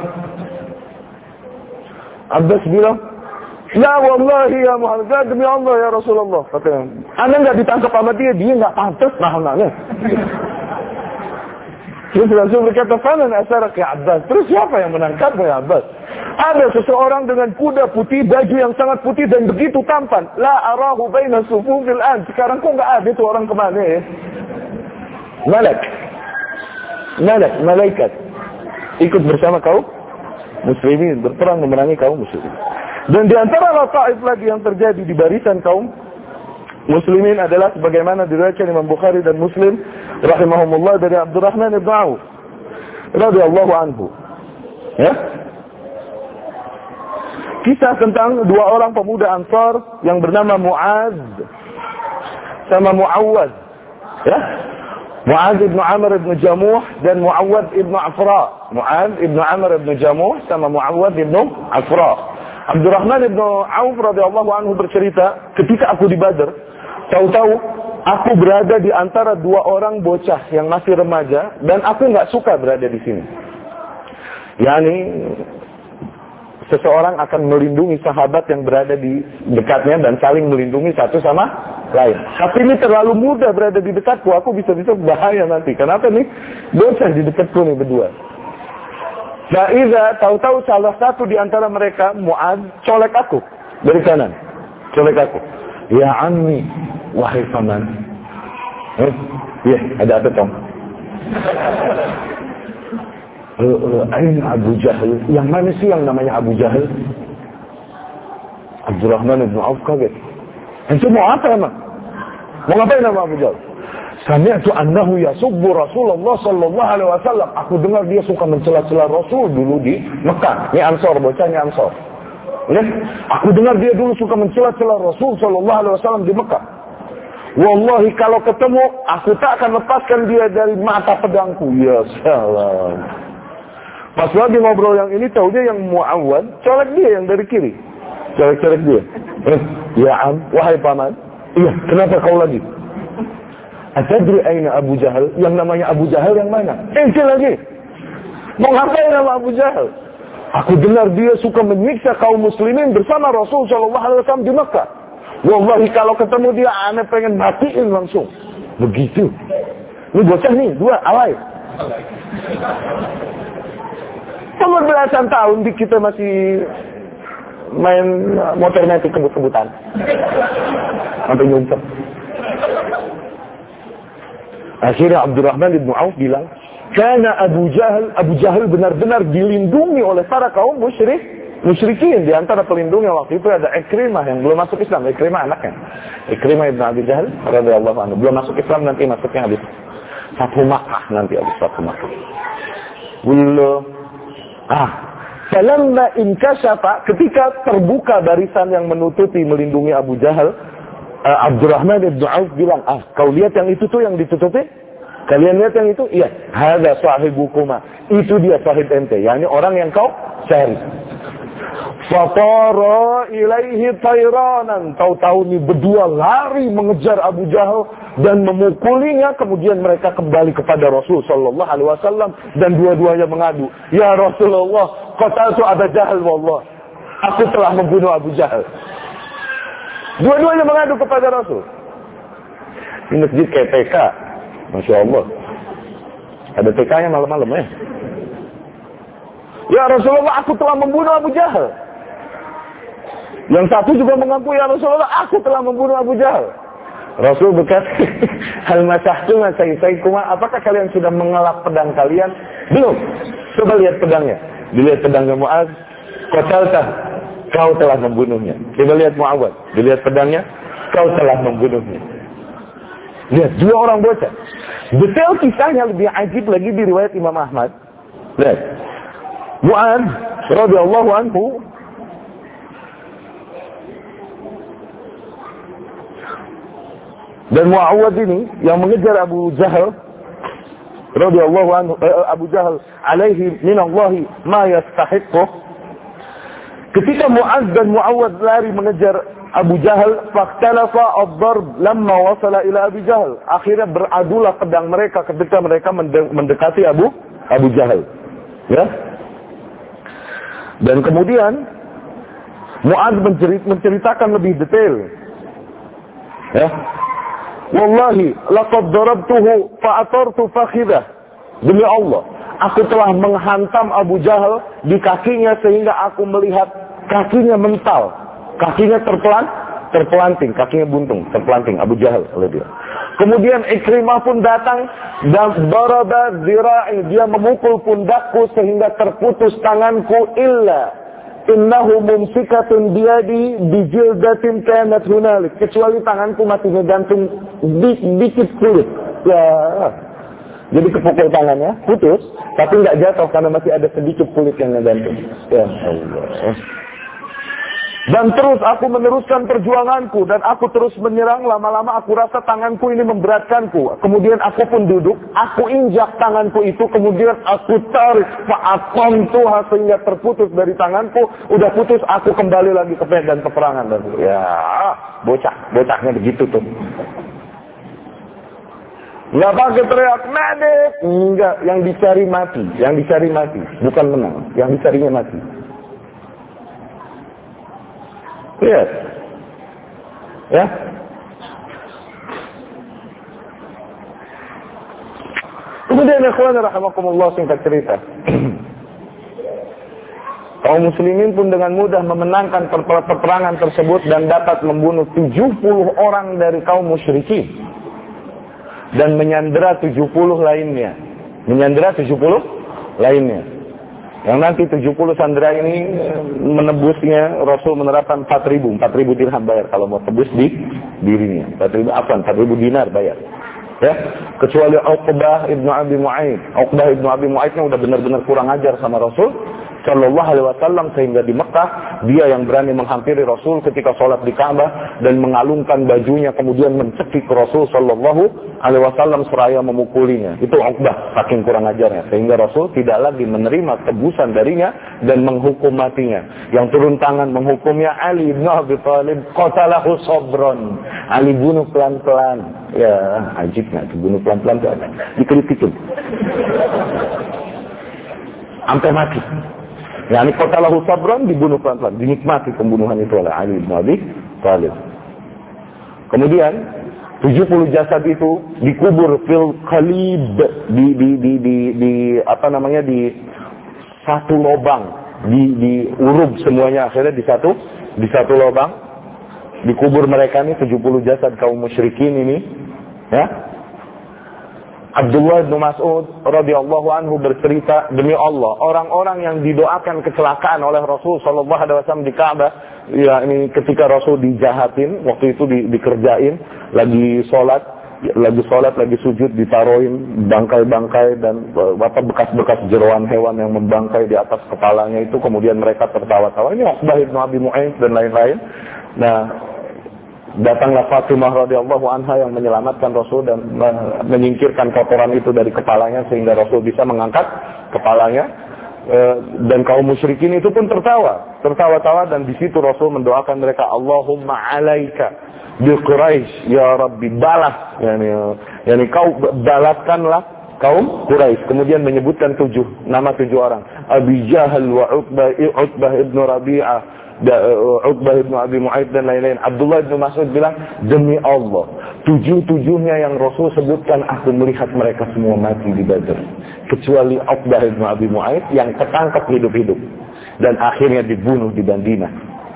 Abbas bilang, "La wallahi ya Muhammad, demi Allah ya Rasulullah." Katanya, "Anda nggak ditangkap sama dia, dia nggak pantas nahan-nahan." Terus Rasul berkata, "Faman asarak ya Abbas?" Terus siapa yang menangkap ya Abbas? Ada seseorang dengan kuda putih, baju yang sangat putih dan begitu tampan. La arahu baina sufufil an. Sekarang kok nggak ada itu orang kemana ya? Malak, malak, malaikat ikut bersama kaum muslimin berperang memerangi kaum muslimin. Dan di antara lataif lagi yang terjadi di barisan kaum muslimin adalah sebagaimana diriwayatkan Imam Bukhari dan Muslim rahimahumullah dari Abdurrahman bin Auf radhiyallahu anhu. Ya. Kisah tentang dua orang pemuda Ansar yang bernama Mu'adz sama Mu'awwad. Ya. Mu'adz ibn Amr ibn Jamuh dan Mu'awwad ibn Afra. Mu'adz ibn Amr ibn Jamuh sama Mu'awwad ibn Afra. Abdurrahman ibn Auf radhiyallahu anhu bercerita, ketika aku di Badar, tahu-tahu aku berada di antara dua orang bocah yang masih remaja dan aku nggak suka berada di sini. Yani seseorang akan melindungi sahabat yang berada di dekatnya dan saling melindungi satu sama lain. Tapi ini terlalu mudah berada di dekatku, aku bisa-bisa bahaya nanti. Kenapa nih? Bocah di dekatku nih berdua. Faiza, tahu-tahu salah satu di antara mereka, Mu'adz, colek aku dari kanan. Colek aku. Ya ammi, wahai paman. Eh, iya, ada apa Tom? Uh, Ain Abu Jahal. Yang mana sih yang namanya Abu Jahal? Abdurrahman bin Auf kaget. Itu mau apa emang? Mau ngapain nama Abu Jahal? Sami'tu annahu yasubbu Rasulullah sallallahu alaihi wasallam. Aku dengar dia suka mencela-cela Rasul dulu di Mekah. Ini Ansor, bocahnya Ansor. Ya? Aku dengar dia dulu suka mencela-cela Rasul sallallahu alaihi wasallam di Mekah. Wallahi kalau ketemu, aku tak akan lepaskan dia dari mata pedangku. Ya salam. Pas lagi ngobrol yang ini, tahu dia yang Mu'awad, colek dia yang dari kiri. Colek-colek dia. Eh, ya am, wahai paman. Iya, kenapa kau lagi? Atadri aina Abu Jahal? Yang namanya Abu Jahal yang mana? Ente lagi. Mau ngapain nama Abu Jahal? Aku dengar dia suka menyiksa kaum muslimin bersama Rasul sallallahu alaihi wasallam di Mekah. Wallahi kalau ketemu dia, aneh pengen matiin langsung. Begitu. Ini bocah nih, dua, alay. Umur belasan tahun di kita masih main motor metik kebut-kebutan. Sampai nyumpet. Akhirnya Abdurrahman bin Auf bilang, karena Abu Jahal, Abu Jahal benar-benar dilindungi oleh para kaum musyrik. Musyrikin, di antara pelindungnya waktu itu ada Ikrimah yang belum masuk Islam. Ikrimah anaknya. Ikrimah ibn Abi Jahal radhiyallahu anhu. Belum masuk Islam, nanti masuknya habis Fathu Makkah, nanti habis Fathu Makkah. Belum. Ah, falamma inkashafa, ketika terbuka barisan yang menutupi melindungi Abu Jahal, uh, Abdurrahman bin Auf bilang, "Ah, kau lihat yang itu tuh yang ditutupi? Kalian lihat yang itu? Iya, hadza sahibukuma. Itu dia sahib ente, yakni orang yang kau cari." Fatara ilaihi tayranan. Tahu-tahu ini berdua lari mengejar Abu Jahal dan memukulinya. Kemudian mereka kembali kepada Rasul sallallahu alaihi wasallam dan dua-duanya mengadu, "Ya Rasulullah, qataltu Abu Jahal wallah. Aku telah membunuh Abu Jahal." Dua-duanya mengadu kepada Rasul. Di masjid kayak T K. Masya Allah. Ada T K-nya malam-malam ya. "Ya Rasulullah, aku telah membunuh Abu Jahal." Yang satu juga mengaku, "Ya Rasulullah, aku telah membunuh Abu Jahal." Rasul berkata, "Hal masahtum sayfaikuma, apakah kalian sudah mengelak pedang kalian?" "Belum." "Coba lihat pedangnya." Dilihat pedangnya Mu'adz, "Qataltah, kau telah membunuhnya." Coba lihat Mu'awad, dilihat pedangnya, "Kau telah membunuhnya." Lihat, dua orang bocah. Detail kisahnya lebih ajib lagi di riwayat Imam Ahmad. Lihat. Mu'adz radhiyallahu anhu dan Mu'awad ini yang mengejar Abu Jahal radhiyallahu anhu, eh, Abu Jahal alaihi minallahi ma yastahiqu. Ketika Mu'adz dan Mu'awad lari mengejar Abu Jahal, fakhtalafa ad-darb lamma wasala ila Abu Jahal. Akhirnya beradulah pedang mereka ketika mereka mendekati Abu Abu Jahal. Ya. Dan kemudian Mu'adz mencerit, menceritakan lebih detail. Ya. Wallahi laqad darabtuhu fa atartu fakhidah. Demi Allah, aku telah menghantam Abu Jahal di kakinya sehingga aku melihat kakinya mental. Kakinya terpelan, terpelanting, kakinya buntung, terpelanting Abu Jahal oleh dia. Kemudian Ikrimah pun datang dan daraba zira'i, dia memukul pundakku sehingga terputus tanganku, illa innahu mumsikatun biyadi bijildatin kanat hunalik, kecuali tanganku masih ngegantung di, dikit kulit. Ya, jadi kepukul tangannya, putus, tapi nggak jatuh karena masih ada sedikit kulit yang ngegantung. Ya Allah. Dan terus aku meneruskan perjuanganku dan aku terus menyerang. Lama-lama aku rasa tanganku ini memberatkanku. Kemudian aku pun duduk, aku injak tanganku itu, kemudian aku tarik fa'atamtuha sehingga terputus dari tanganku. Udah putus, aku kembali lagi ke medan peperangan. Dan ya, bocah, bocahnya begitu tuh. Nggak pakai teriak medik, enggak, yang dicari mati, yang dicari mati, bukan menang, yang dicarinya mati. Lihat. Ya. Kemudian ikhwan rahimakumullah, singkat cerita. Kaum muslimin pun dengan mudah memenangkan peperangan tersebut dan dapat membunuh tujuh puluh orang dari kaum musyrikin dan menyandera tujuh puluh lainnya. Menyandera tujuh puluh lainnya. Yang nanti tujuh puluh sandera ini menebusnya Rasul menerapkan empat ribu, empat ribu dirham bayar kalau mau tebus di dirinya. empat ribu apa? empat ribu dinar bayar. Ya, kecuali Uqbah ibnu Abi Mu'aid. Uqbah ibnu Abi Mu'aidnya udah benar-benar kurang ajar sama Rasul Sallallahu Alaihi Wasallam, sehingga di Mekah dia yang berani menghampiri Rasul ketika sholat di Ka'bah dan mengalungkan bajunya kemudian mencekik Rasul Sallallahu Alaihi Wasallam seraya memukulinya. Itu Uqbah, saking kurang ajarnya, sehingga Rasul tidak lagi menerima tebusan darinya dan menghukum matinya. Yang turun tangan menghukumnya Ali bin Abi Thalib, qatalahu sabran. Ali bunuh pelan-pelan. Ya, ajib nggak? Dibunuh pelan-pelan tuh ada. Dikit-dikit. Sampai mati. Ya, ini qatalahu sabran, dibunuh pelan-pelan, dinikmati pembunuhan itu oleh Ali bin Abi Thalib. Kemudian tujuh puluh jasad itu dikubur fil qalib, di di di di, di apa namanya di satu lubang, di di urub semuanya akhirnya di satu di satu lubang dikubur mereka ini tujuh puluh jasad kaum musyrikin ini, ya. Abdullah bin Mas'ud radhiyallahu anhu bercerita, demi Allah, orang-orang yang didoakan kecelakaan oleh Rasul sallallahu alaihi wasallam di Ka'bah, ya ini ketika Rasul dijahatin, waktu itu di, dikerjain, lagi sholat, lagi sholat, lagi sujud, ditaruhin bangkai-bangkai dan apa bekas-bekas jeroan hewan yang membangkai di atas kepalanya itu, kemudian mereka tertawa-tawa. Ini Uqbah bin Abi Mu'aid dan lain-lain. Nah, datanglah Fatimah radhiyallahu anha yang menyelamatkan Rasul dan menyingkirkan kotoran itu dari kepalanya sehingga Rasul bisa mengangkat kepalanya. E, dan kaum musyrikin itu pun tertawa, tertawa-tawa, dan di situ Rasul mendoakan mereka, Allahumma alaika bi Quraisy ya Rabbi, balas, yani, yani kau balaskanlah kaum Quraisy. Kemudian menyebutkan tujuh nama tujuh orang, Abi Jahal wa Utbah, Utbah ibn Rabi'ah, Uqbah ibnu Abi Mu'aid dan lain-lain. Abdullah bin Mas'ud bilang, demi Allah, tujuh-tujuhnya yang Rasul sebutkan, aku melihat mereka semua mati di Badr, kecuali Uqbah ibnu Abi Mu'aid yang ketangkap hidup-hidup dan akhirnya dibunuh di Bandinah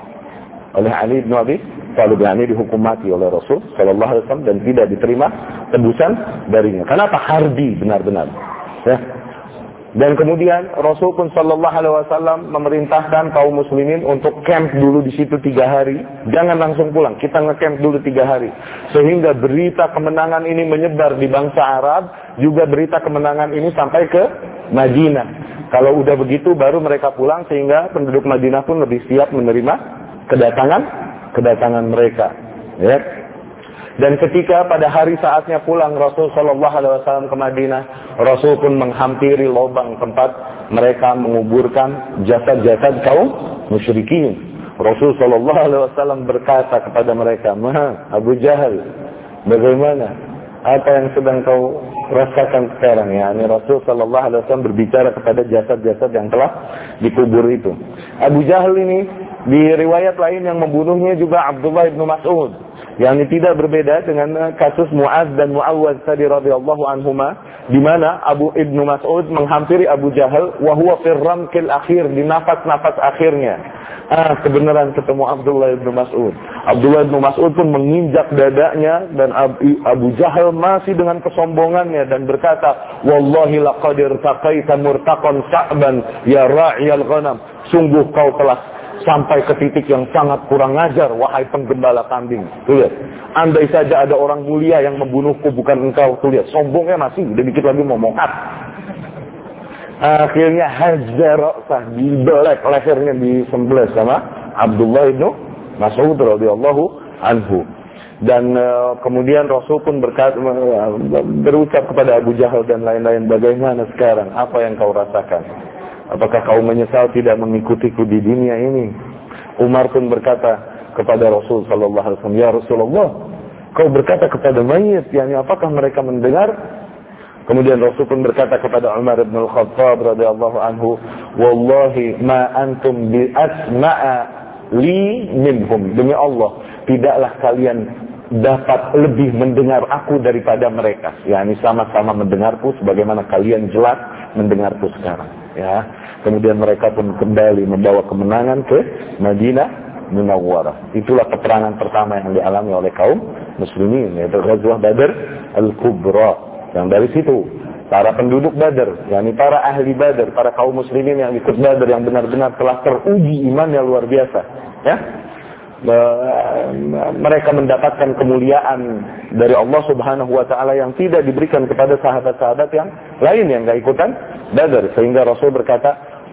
oleh Ali bin Abi Thalib. Ini dihukum mati oleh Rasul sallallahu alaihi wasallam dan tidak diterima tebusan darinya. Kenapa? Harbi benar-benar, ya. Dan kemudian Rasul pun sallallahu alaihi wasallam memerintahkan kaum muslimin untuk camp dulu di situ tiga hari. Jangan langsung pulang, kita nge-camp dulu tiga hari. Sehingga berita kemenangan ini menyebar di bangsa Arab, juga berita kemenangan ini sampai ke Madinah. Kalau udah begitu baru mereka pulang, sehingga penduduk Madinah pun lebih siap menerima kedatangan kedatangan mereka. Ya. Dan ketika pada hari saatnya pulang Rasul sallallahu alaihi wasallam ke Madinah, Rasul pun menghampiri lubang tempat mereka menguburkan jasad-jasad kaum musyrikin. Rasul sallallahu alaihi wasallam berkata kepada mereka, "Ma, Abu Jahal, bagaimana? Apa yang sedang kau rasakan sekarang?" Ya, ini Rasul sallallahu alaihi wasallam berbicara kepada jasad-jasad yang telah dikubur itu. Abu Jahal ini di riwayat lain yang membunuhnya juga Abdullah bin Mas'ud. Yang ini tidak berbeda dengan kasus Mu'adz dan Mu'awwaz tadi radhiyallahu anhuma, di mana Abu Ibnu Mas'ud menghampiri Abu Jahal wa huwa fir ramkil akhir, di nafas-nafas akhirnya. Ah, kebenaran ketemu Abdullah bin Mas'ud. Abdullah bin Mas'ud pun menginjak dadanya, dan Abu Jahal masih dengan kesombongannya dan berkata, "Wallahi laqad irtaqaita murtaqan sa'ban ya ra'iyal ghanam." Sungguh kau telah sampai ke titik yang sangat kurang ajar, wahai penggembala kambing. Tuh lihat, andai saja ada orang mulia yang membunuhku bukan engkau. Tuh lihat, sombongnya masih, udah dikit lagi mau mokat. Akhirnya hajar sah, dibelek lehernya, disembelih sama Abdullah bin Mas'ud radhiyallahu anhu. Dan uh, kemudian Rasul pun berkata, uh, berucap kepada Abu Jahal dan lain-lain, bagaimana sekarang? Apa yang kau rasakan? Apakah kau menyesal tidak mengikutiku di dunia ini? Umar pun berkata kepada Rasul sallallahu alaihi wasallam, "Ya Rasulullah, kau berkata kepada mayit, yakni apakah mereka mendengar?" Kemudian Rasul pun berkata kepada Umar bin Al-Khattab radhiyallahu anhu, "Wallahi ma antum bi asma'a li minhum, demi Allah, tidaklah kalian dapat lebih mendengar aku daripada mereka. Ya, ini sama-sama mendengarku sebagaimana kalian jelas mendengarku sekarang. Ya, kemudian mereka pun kembali membawa kemenangan ke Madinah Munawwarah. Itulah peperangan pertama yang dialami oleh kaum muslimin, yaitu Ghazwah Badr Al-Kubra. Yang dari situ para penduduk Badr, yakni para ahli Badr, para kaum muslimin yang ikut Badr yang benar-benar telah teruji imannya luar biasa, ya. Mereka mendapatkan kemuliaan dari Allah Subhanahu wa taala yang tidak diberikan kepada sahabat-sahabat yang lain yang enggak ikutan Badr, sehingga Rasul berkata,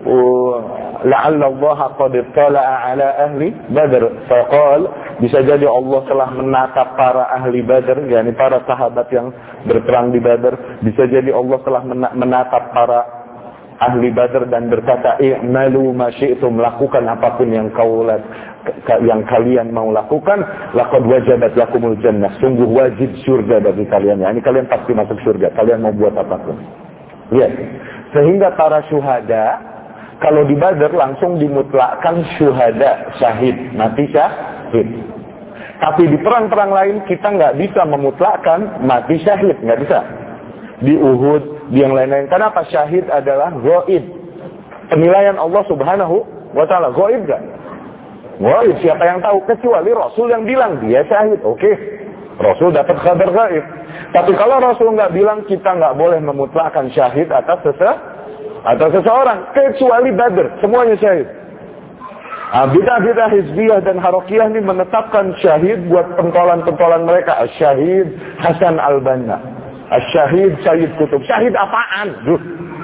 la'alla Allah qad ittala'a ala ahli Badr faqal, bisa jadi Allah telah menatap para ahli Badr, yakni para sahabat yang berperang di Badr, bisa jadi Allah telah menatap para ahli Badr dan berkata, i'malu ma syi'tum, lakukan apapun yang kau yang kalian mau lakukan, laqad wajabat lakumul jannah, sungguh wajib surga bagi kalian. Ya, ini kalian pasti masuk surga, kalian mau buat apapun. Lihat, sehingga para syuhada kalau di Badr langsung dimutlakkan syuhada, syahid, mati syahid. Tapi di perang-perang lain kita nggak bisa memutlakkan mati syahid, nggak bisa. Di Uhud, di yang lain-lain. Kenapa? Syahid adalah ghaib. Penilaian Allah Subhanahu wa taala, ghaib enggak? Ghaib, siapa yang tahu? Kecuali Rasul yang bilang dia syahid. Oke, Rasul dapat kabar ghaib. Tapi kalau Rasul nggak bilang, kita nggak boleh memutlakkan syahid atas sese atas seseorang, kecuali Badr, semuanya syahid. Nah, bidah-bidah hizbiyah dan harokiyah ini menetapkan syahid buat pentolan-pentolan mereka. Syahid Hasan Al-Banna, Syahid Sayyid Qutb. Syahid apaan? Duh.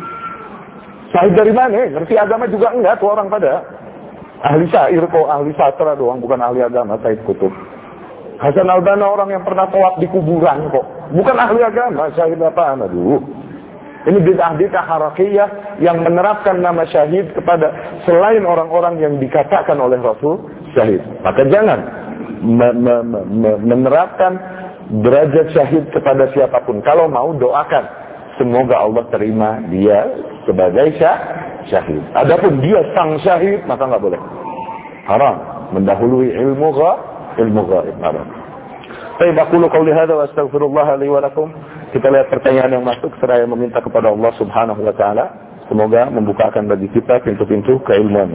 Syahid dari mana? Ngerti agama juga enggak tuh orang pada. Ahli syair kok, ahli sastra doang, bukan ahli agama. Sayyid Qutb. Hasan Al-Banna orang yang pernah tawaf di kuburan kok, bukan ahli agama. Syahid apaan? Aduh. Ini bid'ah-bid'ah harakiyah yang menerapkan nama syahid kepada selain orang-orang yang dikatakan oleh Rasul syahid. Maka jangan me- me- me- menerapkan derajat syahid kepada siapapun. Kalau mau, doakan semoga Allah terima dia sebagai syah, syahid. Adapun dia sang syahid, maka nggak boleh. Haram mendahului ilmu ghaib, ilmu ghaib haram. Baik, aku qouli hadza wa astaghfirullah li wa lakum. Kita lihat pertanyaan yang masuk, seraya meminta kepada Allah Subhanahu wa taala semoga membukakan bagi kita pintu-pintu keilmuannya.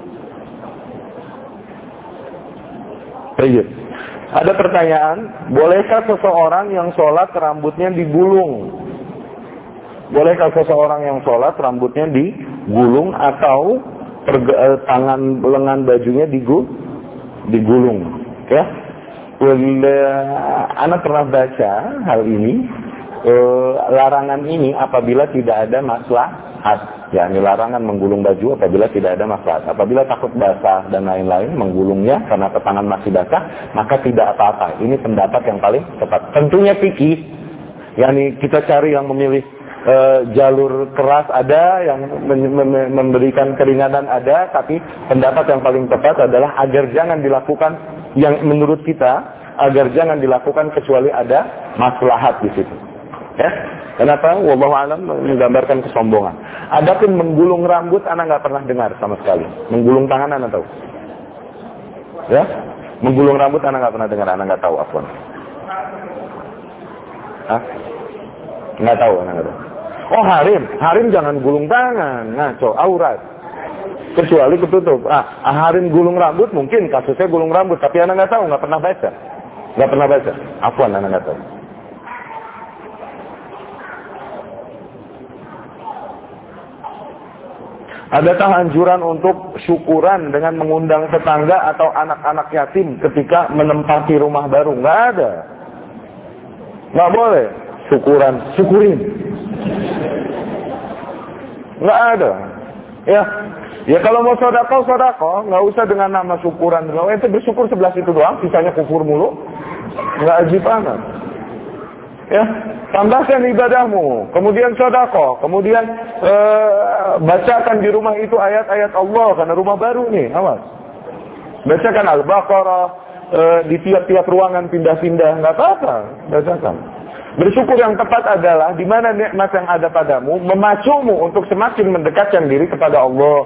Baik. Ada pertanyaan, bolehkah seseorang yang sholat rambutnya digulung? Bolehkah seseorang yang sholat rambutnya digulung atau perge- eh, tangan lengan bajunya digul- digulung? Ya, well, uh, anak pernah baca hal ini. Uh, larangan ini apabila tidak ada maslahat. Ya, ini larangan menggulung baju apabila tidak ada maslahat. Apabila takut basah dan lain-lain, menggulungnya karena tangan masih basah, maka tidak apa-apa. Ini pendapat yang paling tepat. Tentunya fikih, yakni kita cari yang memilih uh, jalur keras ada, yang mem- mem- memberikan keringanan ada, tapi pendapat yang paling tepat adalah agar jangan dilakukan yang menurut kita, agar jangan dilakukan kecuali ada maslahat di situ. Ya, kenapa? Wallahu a'lam, menggambarkan kesombongan. Adapun menggulung rambut, anak nggak pernah dengar sama sekali. Menggulung tangan, anak tahu? Ya, menggulung rambut, anak nggak pernah dengar, anak nggak tahu. Afwan. Hah? Nggak tahu, anak nggak tahu. Oh, harim, harim jangan gulung tangan, ngaco, aurat. Kecuali ketutup. Ah, harim gulung rambut, mungkin kasusnya gulung rambut, tapi anak nggak tahu, nggak pernah baca, nggak pernah baca. Afwan, anak nggak tahu. Adakah anjuran untuk syukuran dengan mengundang tetangga atau anak-anak yatim ketika menempati rumah baru? Nggak ada. Nggak boleh. Syukuran, syukurin. Nggak ada. Ya, ya kalau mau sodako, sodako. Nggak usah dengan nama syukuran. Kalau ente bersyukur sebelah situ doang, sisanya kufur mulu. Nggak ajib amat. Ya, tambahkan ibadahmu, kemudian sedekah, kemudian uh, bacakan di rumah itu ayat-ayat Allah karena rumah baru nih, awas. Bacakan Al-Baqarah uh, di tiap-tiap ruangan pindah-pindah, nggak apa-apa, bacakan. Bersyukur yang tepat adalah di mana nikmat yang ada padamu memacumu untuk semakin mendekatkan diri kepada Allah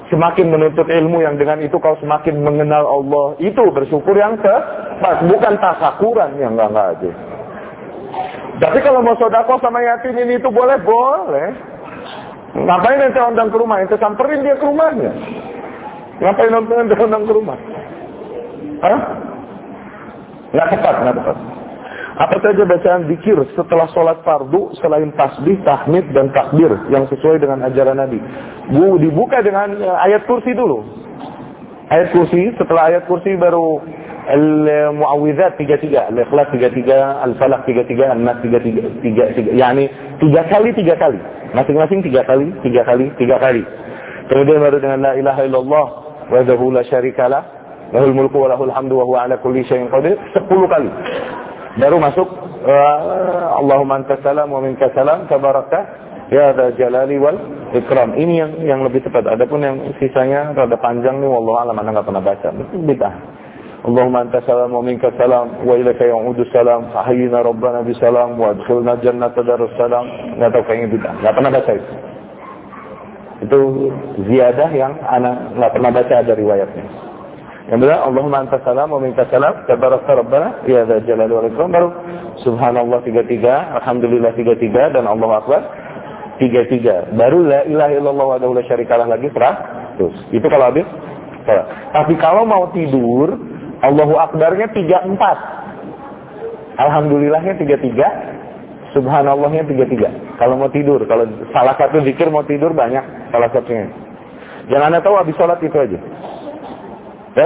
semakin menuntut ilmu yang dengan itu kau semakin mengenal Allah. Itu bersyukur yang tepat, bukan tasakuran yang enggak-enggak aja. Tapi kalau mau sedekah sama yatim ini itu boleh, boleh. Ngapain ente undang ke rumah? Ente samperin dia ke rumahnya. Ngapain ente undang ke rumah? Hah? Nggak tepat, nggak tepat. Apa saja bacaan zikir setelah sholat fardu selain tasbih, tahmid, dan takbir yang sesuai dengan ajaran Nabi? Bu, dibuka dengan uh, ayat kursi dulu. Ayat kursi, setelah ayat kursi baru Al-Mu'awwidzat tiga tiga, Al-Ikhlas tiga tiga, Al-Falaq tiga tiga, An-Nas tiga tiga, tiga tiga, yakni tiga kali tiga kali, masing-masing tiga kali, tiga kali, tiga kali. Kemudian baru dengan La ilaha illallah wahdahu la syarikalah, lahul mulku wa lahul hamdu wa huwa ala kulli syai'in qadir, sepuluh kali. Baru masuk uh, Allahumma antas salam wa minkas salam tabarakta ya dzal jalali wal ikram. Ini yang yang lebih tepat. Adapun yang sisanya rada panjang nih, wallahu a'lam, ana enggak pernah baca. Itu bid'ah. Allahumma antas salam wa minkas salam wa ilaika ya'udu salam hayyina rabbana bisalam wa adkhilna jannata darus salam. Enggak tahu kayaknya bid'ah. Enggak pernah baca itu. Itu ziyadah yang ana enggak pernah baca ada riwayatnya. Yang benar Allahumma antas salam wa minkas salam tabarakta rabbana ya dzal jalali wal ikram. Baru subhanallah tiga tiga, alhamdulillah tiga tiga, dan Allahu akbar tiga tiga. Baru la ilaha illallah wahdahu la syarikalah lagi seratus. Itu kalau habis salat. Tapi kalau mau tidur, Allahu akbarnya tiga empat, alhamdulillahnya tiga tiga, subhanallahnya tiga tiga. Kalau mau tidur, kalau salah satu zikir mau tidur banyak salah satunya. Jangan Anda tahu habis salat itu aja. Ya.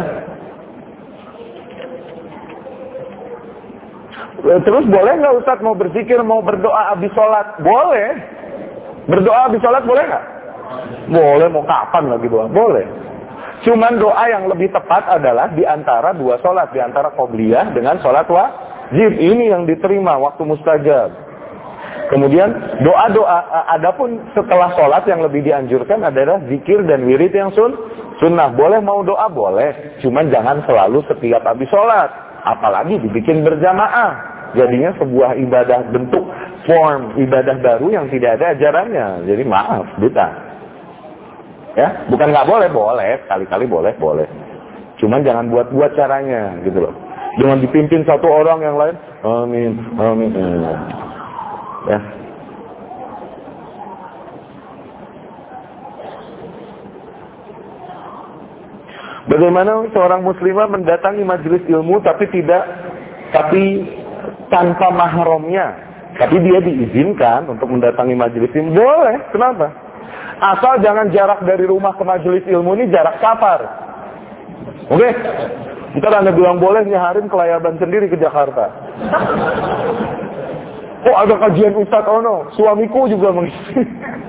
Terus boleh nggak Ustaz mau berzikir, mau berdoa habis sholat? Boleh. Berdoa habis sholat boleh nggak? Boleh. Mau kapan lagi doa? Boleh. Cuman doa yang lebih tepat adalah di antara dua sholat, di antara qobliyah dengan sholat wajib. Ini yang diterima waktu mustajab. Kemudian doa-doa, adapun setelah sholat yang lebih dianjurkan adalah zikir dan wirid yang sun, sunnah. Boleh mau doa, boleh. Cuman jangan selalu setiap habis sholat. Apalagi dibikin berjamaah. Jadinya sebuah ibadah bentuk form ibadah baru yang tidak ada ajarannya. Jadi maaf, bid'ah. Ya, bukan nggak boleh, boleh. Kali-kali boleh, boleh. Cuman jangan buat-buat caranya, gitu loh. Jangan dipimpin satu orang yang lain. Amin, amin. Ya. Bagaimana seorang muslimah mendatangi majelis ilmu tapi tidak tapi tanpa mahramnya, tapi dia diizinkan untuk mendatangi majelis ilmu? Boleh, kenapa? Asal jangan jarak dari rumah ke majelis ilmu ini jarak safar. Oke? Okay? Ntar Anda bilang boleh nyaharin kelayaban sendiri ke Jakarta. Oh, ada kajian Ustaz Ono, suamiku juga mengisi.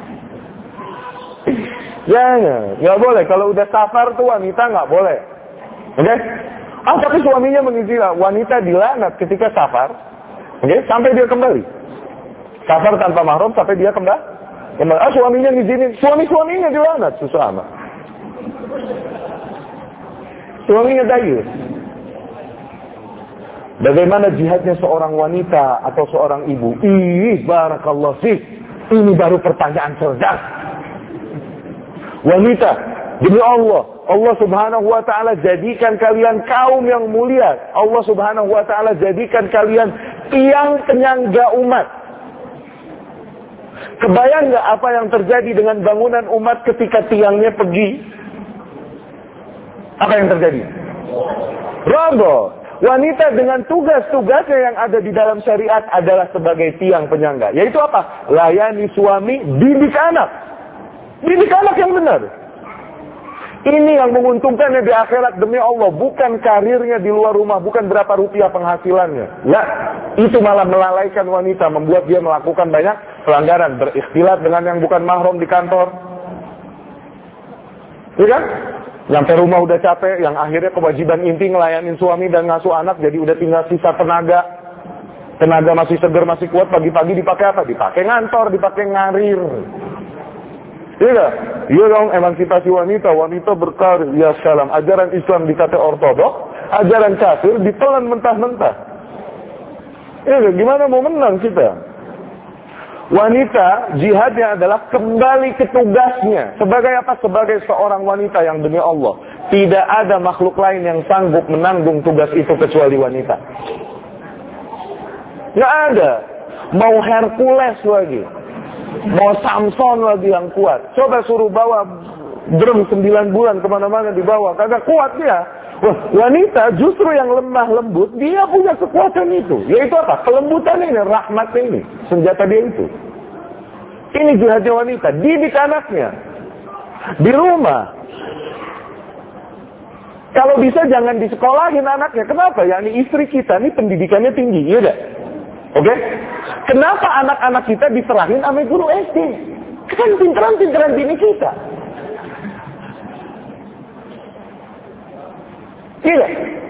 Jangan, nggak boleh. Kalau udah safar tuh wanita nggak boleh. Oke? Okay? Ah, tapi suaminya mengisi lah. Wanita dilaknat ketika safar. Oke? Okay? Sampai dia kembali. Safar tanpa mahram sampai dia kembali. kembali. Ah, suaminya ngizinin. Suami-suaminya dilaknat. Susah amat. Suaminya dayus. Bagaimana jihadnya seorang wanita atau seorang ibu? Ih, barakallahu fiik. Ini baru pertanyaan cerdas. Wanita, demi Allah, Allah subhanahu wa ta'ala jadikan kalian kaum yang mulia. Allah subhanahu wa ta'ala jadikan kalian tiang penyangga umat. Kebayang gak apa yang terjadi dengan bangunan umat ketika tiangnya pergi? Apa yang terjadi? Roboh. Wanita dengan tugas-tugasnya yang ada di dalam syariat adalah sebagai tiang penyangga. Yaitu apa? Layani suami, didik anak. Didik anak yang benar. Ini yang menguntungkannya di akhirat demi Allah. Bukan karirnya di luar rumah. Bukan berapa rupiah penghasilannya. Ya, itu malah melalaikan wanita. Membuat dia melakukan banyak pelanggaran. Berikhtilat dengan yang bukan mahram di kantor. Iya kan? Sampai rumah udah capek, yang akhirnya kewajiban inti ngelayanin suami dan ngasuh anak, jadi udah tinggal sisa tenaga. Tenaga masih seger, masih kuat, pagi-pagi dipakai apa? Dipakai ngantor, dipakai ngarir. Iya, iya dong, emansipasi wanita, wanita berkarir, ya salam. Ajaran Islam dikata ortodok, ajaran kafir ditelan mentah-mentah. Iya, gimana mau menang kita? Wanita jihadnya adalah kembali ke tugasnya. Sebagai apa? Sebagai seorang wanita yang demi Allah, tidak ada makhluk lain yang sanggup menanggung tugas itu kecuali wanita. Nggak ada. Mau Hercules lagi, mau Samson lagi yang kuat. Coba suruh bawa drum sembilan bulan kemana-mana dibawa, kagak kuat dia. Wah, wanita justru yang lemah lembut, dia punya kekuatan itu. Yaitu apa? Kelembutan ini, rahmat ini, senjata dia itu. Ini jihadnya wanita, didik anaknya di rumah. Kalau bisa jangan disekolahin anaknya. Kenapa? Ya, ini istri kita ini pendidikannya tinggi, iya enggak? Oke? Okay? Kenapa anak-anak kita diserahin sama guru S D? Kan pinteran-pinteran bini kita. Iya.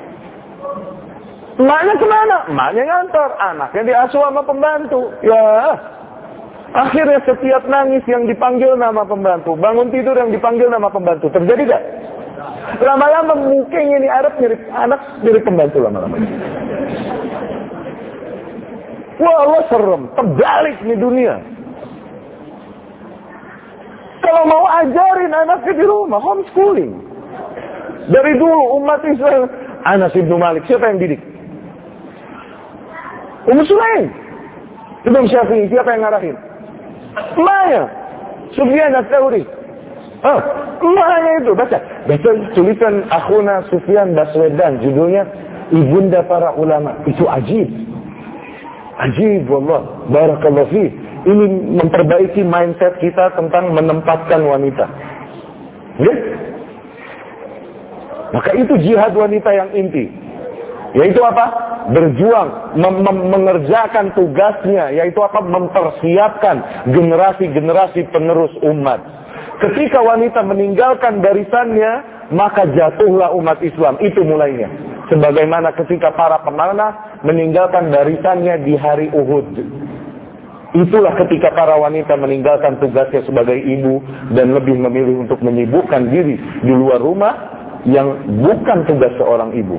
Emaknya kemana? Emaknya ngantor, anaknya diasuh sama pembantu. Ya, akhirnya setiap nangis yang dipanggil nama pembantu, bangun tidur yang dipanggil nama pembantu. Terjadi gak? Lama-lama mukanya ini Arab mirip anak, mirip pembantu lama-lama. Wah, Allah serem, terbalik nih dunia. Kalau mau ajarin anaknya di rumah, homeschooling. Dari dulu umat Islam, Anas ibnu Malik, siapa yang didik? Ummu Sulaim. Imam Syafi'i, siapa yang ngarahin? Emaknya, Sufyan Ats-Tsauri. Oh, emaknya itu, baca. Baca tulisan akhuna Sufyan Baswedan, judulnya Ibunda Para Ulama. Itu ajib. Ajib, wallah. Barakallahu fi. Ini memperbaiki mindset kita tentang menempatkan wanita. Ya? Maka itu jihad wanita yang inti. Yaitu apa? Berjuang, mem- mem- mengerjakan tugasnya. Yaitu apa? Mempersiapkan generasi-generasi penerus umat. Ketika wanita meninggalkan barisannya, maka jatuhlah umat Islam. Itu mulainya. Sebagaimana ketika para pemanah meninggalkan barisannya di hari Uhud. Itulah ketika para wanita meninggalkan tugasnya sebagai ibu dan lebih memilih untuk menyibukkan diri di luar rumah yang bukan tugas seorang ibu.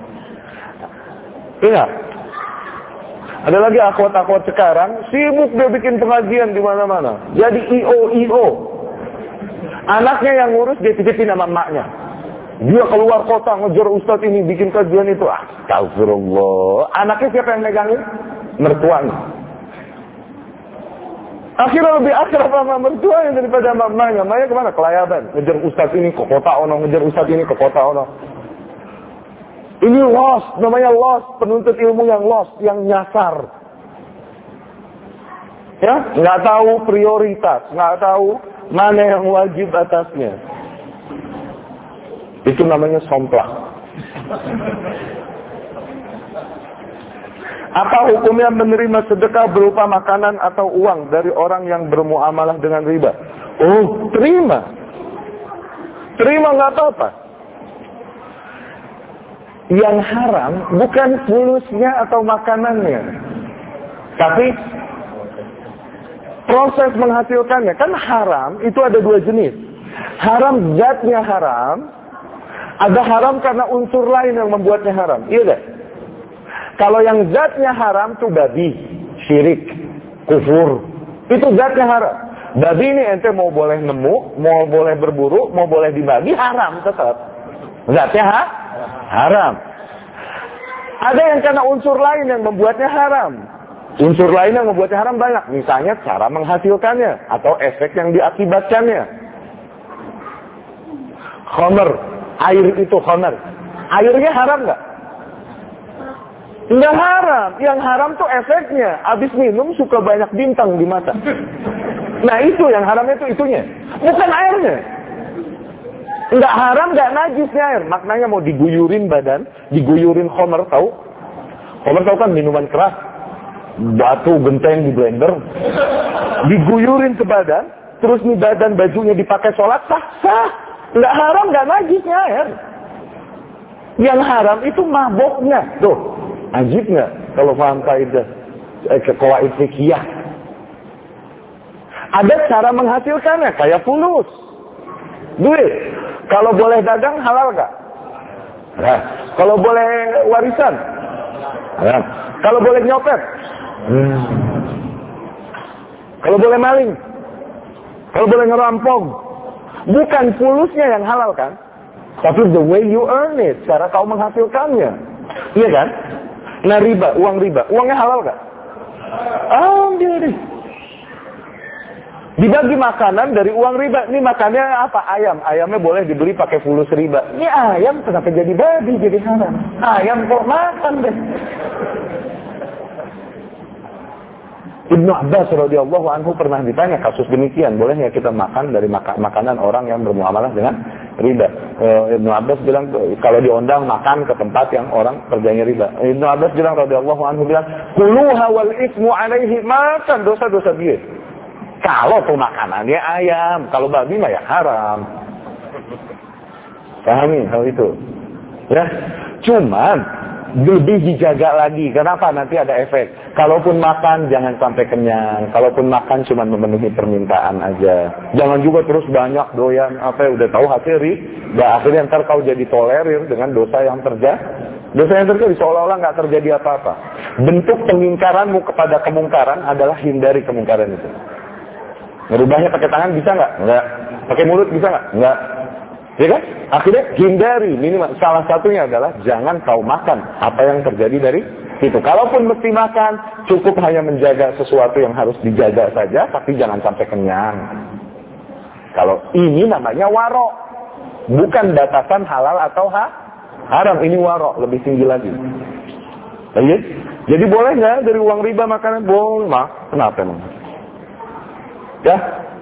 Ingat, ada lagi akhwat-akhwat sekarang sibuk dia bikin pengajian di mana-mana. Jadi I O I O. Anaknya yang ngurus, dia titipin sama emaknya. Dia keluar kota ngejar ustaz ini bikin kajian itu. Astagfirullah. Anaknya siapa yang megangin? Mertuanya. Akhirnya lebih akrab sama mertuanya daripada mamanya. Mamanya kemana? Kelayaban. Ngejar ustaz ini ke kota ono, ngejar ustaz ini ke kota ono. Ini lost, namanya lost. Penuntut ilmu yang lost, yang nyasar. Ya, nggak tahu prioritas, nggak tahu mana yang wajib atasnya. Itu namanya somplak. Apa hukumnya menerima sedekah berupa makanan atau uang dari orang yang bermuamalah dengan riba? Oh, terima. Terima nggak apa-apa. Yang haram bukan fulusnya atau makanannya. Tapi proses menghasilkannya. Kan haram itu ada dua jenis. Haram zatnya haram. Ada haram karena unsur lain yang membuatnya haram. Iya gak? Kalau yang zatnya haram tuh babi, syirik, kufur. Itu zatnya haram. Babi ini ente mau boleh nemu, mau boleh berburu, mau boleh dibagi, haram tetap. Zatnya ha? Haram. Ada yang karena unsur lain yang membuatnya haram. Unsur lain yang membuatnya haram banyak. Misalnya cara menghasilkannya atau efek yang diakibatkannya. Khamr, air itu khamr. Airnya haram nggak? Nggak haram. Yang haram tuh efeknya. Abis minum suka banyak bintang di mata. Nah itu yang haram itu itunya. Bukan airnya. Nggak haram, nggak najisnya air. Maknanya mau diguyurin badan, diguyurin khamr, tahu? Khamr tahu kan minuman keras. Batu genteng di blender. Diguyurin ke badan. Terus nih badan bajunya dipakai sholat, sah, sah. Nggak haram, nggak najisnya air. Yang haram itu maboknya. Tuh. Ajib nggak kalau paham kaidah eh, kawaid fikih? Ada cara menghasilkannya kayak fulus, duit. Kalau boleh dagang halal nggak? Nah, kalau boleh warisan, nah, kalau boleh nyopet, hmm. kalau boleh maling, kalau boleh ngerampok. Bukan fulusnya yang halal kan, tapi the way you earn it, cara kau menghasilkannya. Iya kan? Nah riba, uang riba, uangnya halal gak? Oh, dia deh. Dibagi makanan dari uang riba. Ini makannya apa? Ayam. Ayamnya boleh dibeli pakai fulus riba. Ini ayam kenapa jadi babi, jadi haram? Ayam kok makan deh. Ibnu Abbas radhiyallahu anhu pernah ditanya kasus demikian, boleh nggak kita makan dari mak- makanan orang yang bermuamalah dengan riba? E, Ibnu Abbas bilang kalau diundang makan ke tempat yang orang kerjanya riba. Ibnu Abbas bilang radhiyallahu anhu bilang, "Kuluha wal ismu alaihi," makan dosa-dosa dia. Kalau tuh makanannya ayam, kalau babi mah ya haram. Pahami hal itu? Ya, cuman lebih dijaga lagi. Kenapa? Nanti ada efek. Kalaupun makan jangan sampai kenyang. Kalaupun makan cuma memenuhi permintaan aja. Jangan juga terus banyak doyan. Apa udah tahu hasil riba. Akhirnya ntar kau jadi tolerir dengan dosa yang terjadi. Dosa yang terjadi seolah-olah nggak terjadi apa-apa. Bentuk pengingkaranmu kepada kemungkaran adalah hindari kemungkaran itu. Merubahnya pakai tangan bisa nggak? Nggak. Pakai mulut bisa nggak? Nggak. Ya kan? Akhirnya hindari, minimal salah satunya adalah jangan kau makan apa yang terjadi dari itu. Kalaupun mesti makan, cukup hanya menjaga sesuatu yang harus dijaga saja, tapi jangan sampai kenyang. Kalau ini namanya warok, bukan batasan halal atau ha? haram. Ini warok, lebih tinggi lagi. Jadi, jadi boleh nggak dari uang riba makanan? Boleh, mak. Kenapa emang? Ya.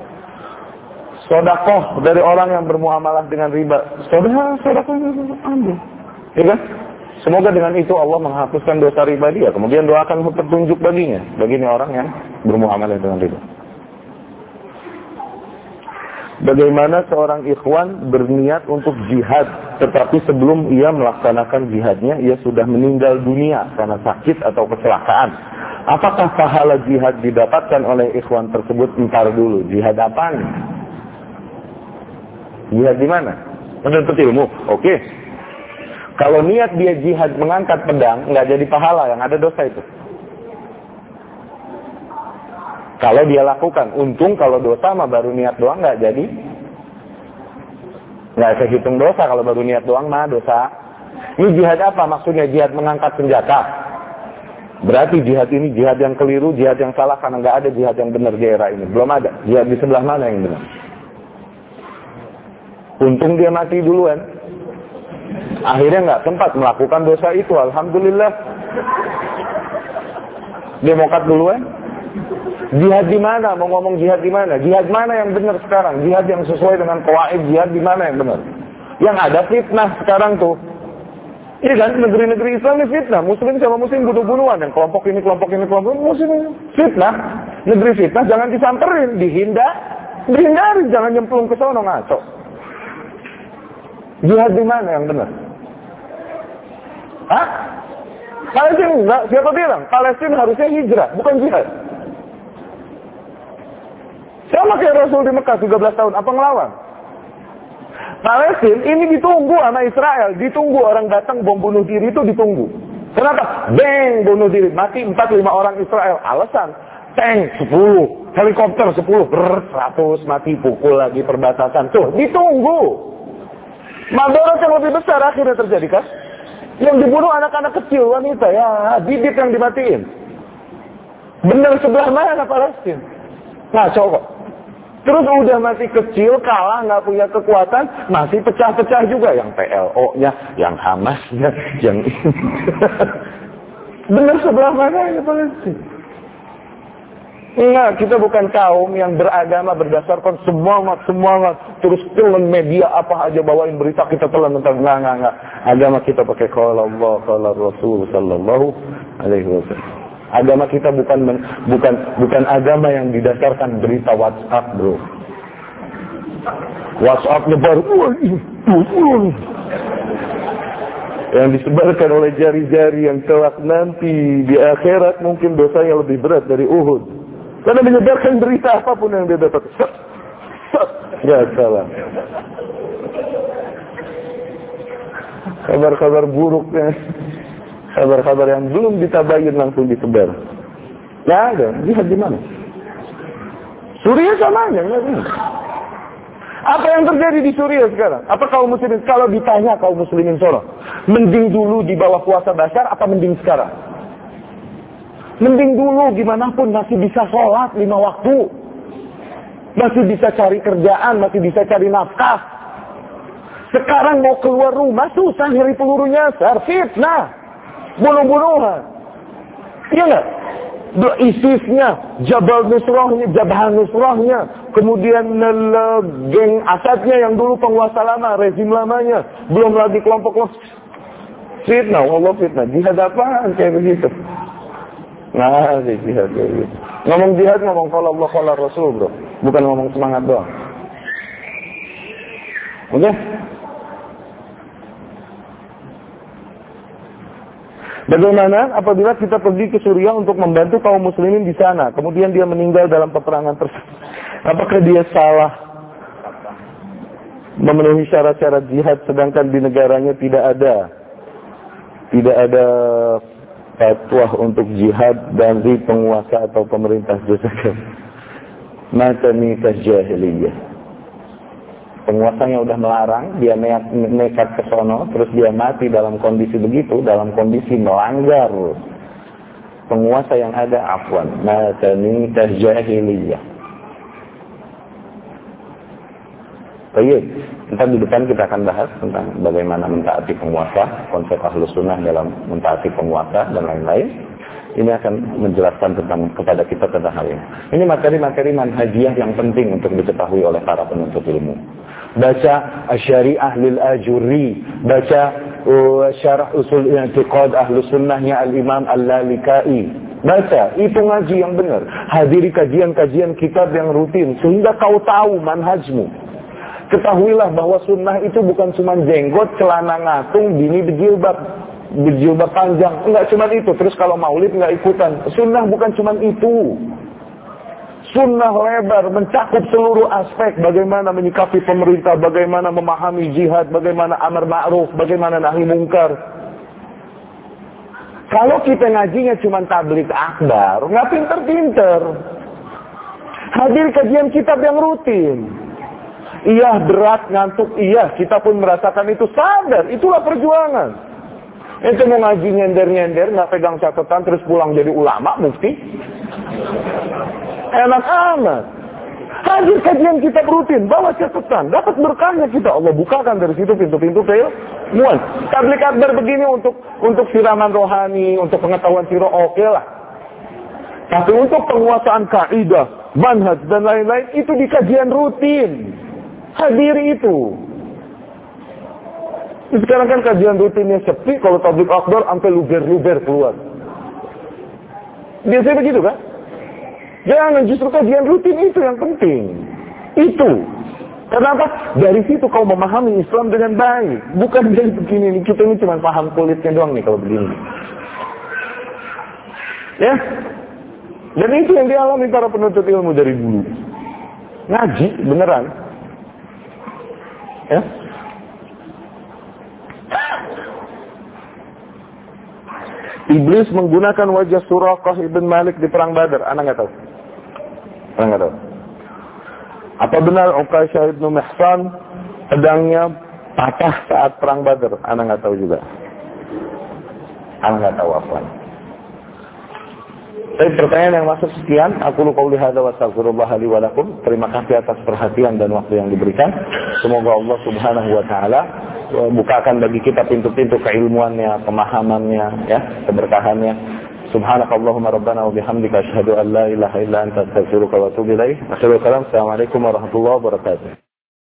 Sodakoh dari orang yang bermuamalah dengan riba. Sodakoh, sodakoh, ambil. Ya kan? Semoga dengan itu Allah menghapuskan dosa riba dia. Kemudian doakan petunjuk baginya. Baginya orang yang bermuamalah dengan riba. Bagaimana seorang ikhwan berniat untuk jihad, tetapi sebelum ia melaksanakan jihadnya, ia sudah meninggal dunia karena sakit atau kecelakaan. Apakah pahala jihad didapatkan oleh ikhwan tersebut? Ntar dulu, jihad apaan? Jihad di mana? Menuntut ilmu. Oke. Okay. Kalau niat dia jihad mengangkat pedang, nggak jadi pahala, yang ada dosa itu. Kalau dia lakukan, untung kalau dosa mah baru niat doang nggak jadi. Nggak kehitung dosa kalau baru niat doang mah dosa. Ini jihad apa? Maksudnya jihad mengangkat senjata. Berarti jihad ini jihad yang keliru, jihad yang salah karena nggak ada jihad yang benar di era ini. Belum ada. Jihad di sebelah mana yang benar? Untung dia mati duluan. Akhirnya nggak sempat melakukan dosa itu. Alhamdulillah. Dia mokat duluan. Jihad di mana? Mau ngomong jihad di mana? Jihad mana yang benar sekarang? Jihad yang sesuai dengan qawaid jihad di mana yang benar? Yang ada fitnah sekarang tuh. Ini kan negeri-negeri Islam ini fitnah. Muslim sama muslim bunuh-bunuhan. Yang kelompok ini, kelompok ini, kelompok ini. Muslim ini. Fitnah. Negeri fitnah jangan disamperin. Dihindar. Dihindari. Jangan nyemplung ke sono ngaco. Jihad di mana yang benar? Hah? Palestina enggak? Siapa bilang? Palestina harusnya hijrah, bukan jihad. Sama kayak Rasul di Mekah tiga belas tahun, apa ngelawan? Palestina ini ditunggu sama Israel, ditunggu orang datang bom bunuh diri itu ditunggu. Kenapa? Bang, bunuh diri, mati empat lima orang Israel. Alasan, tank sepuluh, helikopter sepuluh, seratus mati, pukul lagi perbatasan. Tuh, ditunggu. Madarat yang lebih besar akhirnya terjadi kan? Yang dibunuh anak-anak kecil, wanita, ya, bibit yang dimatiin. Benar sebelah mana Palestina? Ngaco kok. Terus udah masih kecil, kalah, nggak punya kekuatan, masih pecah-pecah juga. Yang P L O-nya, yang Hamas-nya, yang ini. Benar sebelah mana ya Palestina? Enggak, kita bukan kaum yang beragama berdasarkan semangat, semangat. Terus telan media apa aja bawain berita kita telan tentang enggak, enggak, enggak. Agama kita pakai qala Allah, qala Rasul sallallahu alaihi wasallam. Agama kita bukan bukan bukan agama yang didasarkan berita WhatsApp, bro. WhatsApp nyebar, yang disebarkan oleh jari-jari yang kelak nanti di akhirat mungkin dosanya lebih berat dari Uhud. Karena menyebarkan berita apapun yang dia dapat. Ya salah. Kabar-kabar buruknya, kabar-kabar yang belum ditabayin langsung disebar. Ya ada, jihad di mana? Suriah sama aja, enggak sih. Apa yang terjadi di Suriah sekarang? Apa kaum muslimin, kalau ditanya kaum muslimin Solo, mending dulu di bawah kuasa Bashar apa mending sekarang? Mending dulu, gimana pun masih bisa sholat lima waktu, masih bisa cari kerjaan, masih bisa cari nafkah. Sekarang mau keluar rumah susah, nyari peluru nyasar, fitnah, bunuh-bunuhan. Iya nggak? ISIS-nya, Jabal Nusrahnya, Jabhan Nusrahnya, kemudian geng Asadnya yang dulu penguasa lama, rezim lamanya, belum lagi kelompok-kelompok fitnah, Allah fitnah. Jihad apaan kayak begitu? Nah, sih jihad kayak gitu. Ngomong jihad ngomong kalau Allah kalau Rasul, bro, bukan ngomong semangat doang. Oke? Okay? Bagaimana apabila kita pergi ke Suriah untuk membantu kaum muslimin di sana, kemudian dia meninggal dalam peperangan tersebut? Apakah dia salah memenuhi syarat-syarat jihad sedangkan di negaranya tidak ada tidak ada fatwa untuk jihad dari penguasa atau pemerintah Joseph? Mata nikah jahiliyah. Penguasanya udah melarang, dia nekat ke sono, terus dia mati dalam kondisi begitu, dalam kondisi melanggar penguasa yang ada, afwan. Mata nikah jahiliyah. Baik, nanti di depan kita akan bahas tentang bagaimana mentaati penguasa, konsep Ahlus Sunnah dalam mentaati penguasa dan lain-lain. Ini akan menjelaskan tentang kepada kita tentang hal ini. Ini materi-materi manhajiyah yang penting untuk diketahui oleh para penuntut ilmu. Baca Asy-Syari'ah lil Ajurri, baca uh, Syarah Usul I'tiqad Ahlus Sunnahnya Al-Imam Al-Lalikai. Baca, itu ngaji yang benar. Hadiri kajian-kajian kitab yang rutin sehingga kau tahu manhajmu. Ketahuilah bahwa sunnah itu bukan cuma jenggot, celana ngatung, bini berjilbab, berjilbab panjang. Enggak cuma itu. Terus kalau maulid enggak ikutan. Sunnah bukan cuma itu. Sunnah lebar, mencakup seluruh aspek. Bagaimana menyikapi pemerintah, bagaimana memahami jihad, bagaimana amar ma'ruf, bagaimana nahi mungkar. Kalau kita ngajinya cuma tabligh akbar, nggak pinter-pinter. Hadir kajian kitab yang rutin. Iya berat, ngantuk, iya kita pun merasakan itu, sadar, itulah perjuangan. Itu mau ngaji nyender-nyender, nggak pegang catatan, terus pulang jadi ulama, mufti. Enak amat. Hadir kajian kitab rutin, bawa catatan, dapat berkahnya kita. Allah bukakan dari situ pintu-pintu keilmuan. Tabligh akbar begini untuk untuk siraman rohani, untuk pengetahuan sirah, oke lah. Tapi untuk penguasaan kaidah, manhaj dan lain-lain itu di kajian rutin. Hadiri itu. Sekarang kan kajian rutinnya sepi, kalau tabligh akbar sampai luber-luber keluar. Biasanya begitu kan? Jangan, justru kajian rutin itu yang penting. Itu. Kenapa? Dari situ kau memahami Islam dengan baik. Bukan dari begini, kita ini cuma paham kulitnya doang nih kalau begini. Ya? Dan itu yang dialami para penuntut ilmu dari dulu. Ngaji, beneran. Ya? Iblis menggunakan wajah Suraqah ibn Malik di perang Badar. Anak nggak tahu. Anak nggak tahu. Apa benar Uqasyah ibn Mihsan pedangnya patah saat perang Badar? Anak nggak tahu juga. Anak nggak tahu apa. Tapi pertanyaan yang masuk sekian. Aku lu qauli hadza wa astaghfirullah li wa lakum. Terima kasih atas perhatian dan waktu yang diberikan. Semoga Allah Subhanahu wa taala bukakan bagi kita pintu-pintu keilmuannya, pemahamannya, ya, keberkahannya. Subhanakallahumma rabbana wa bihamdika asyhadu an la ilaha illa anta astaghfiruka wa atubu ilaik. Assalamualaikum warahmatullahi wabarakatuh.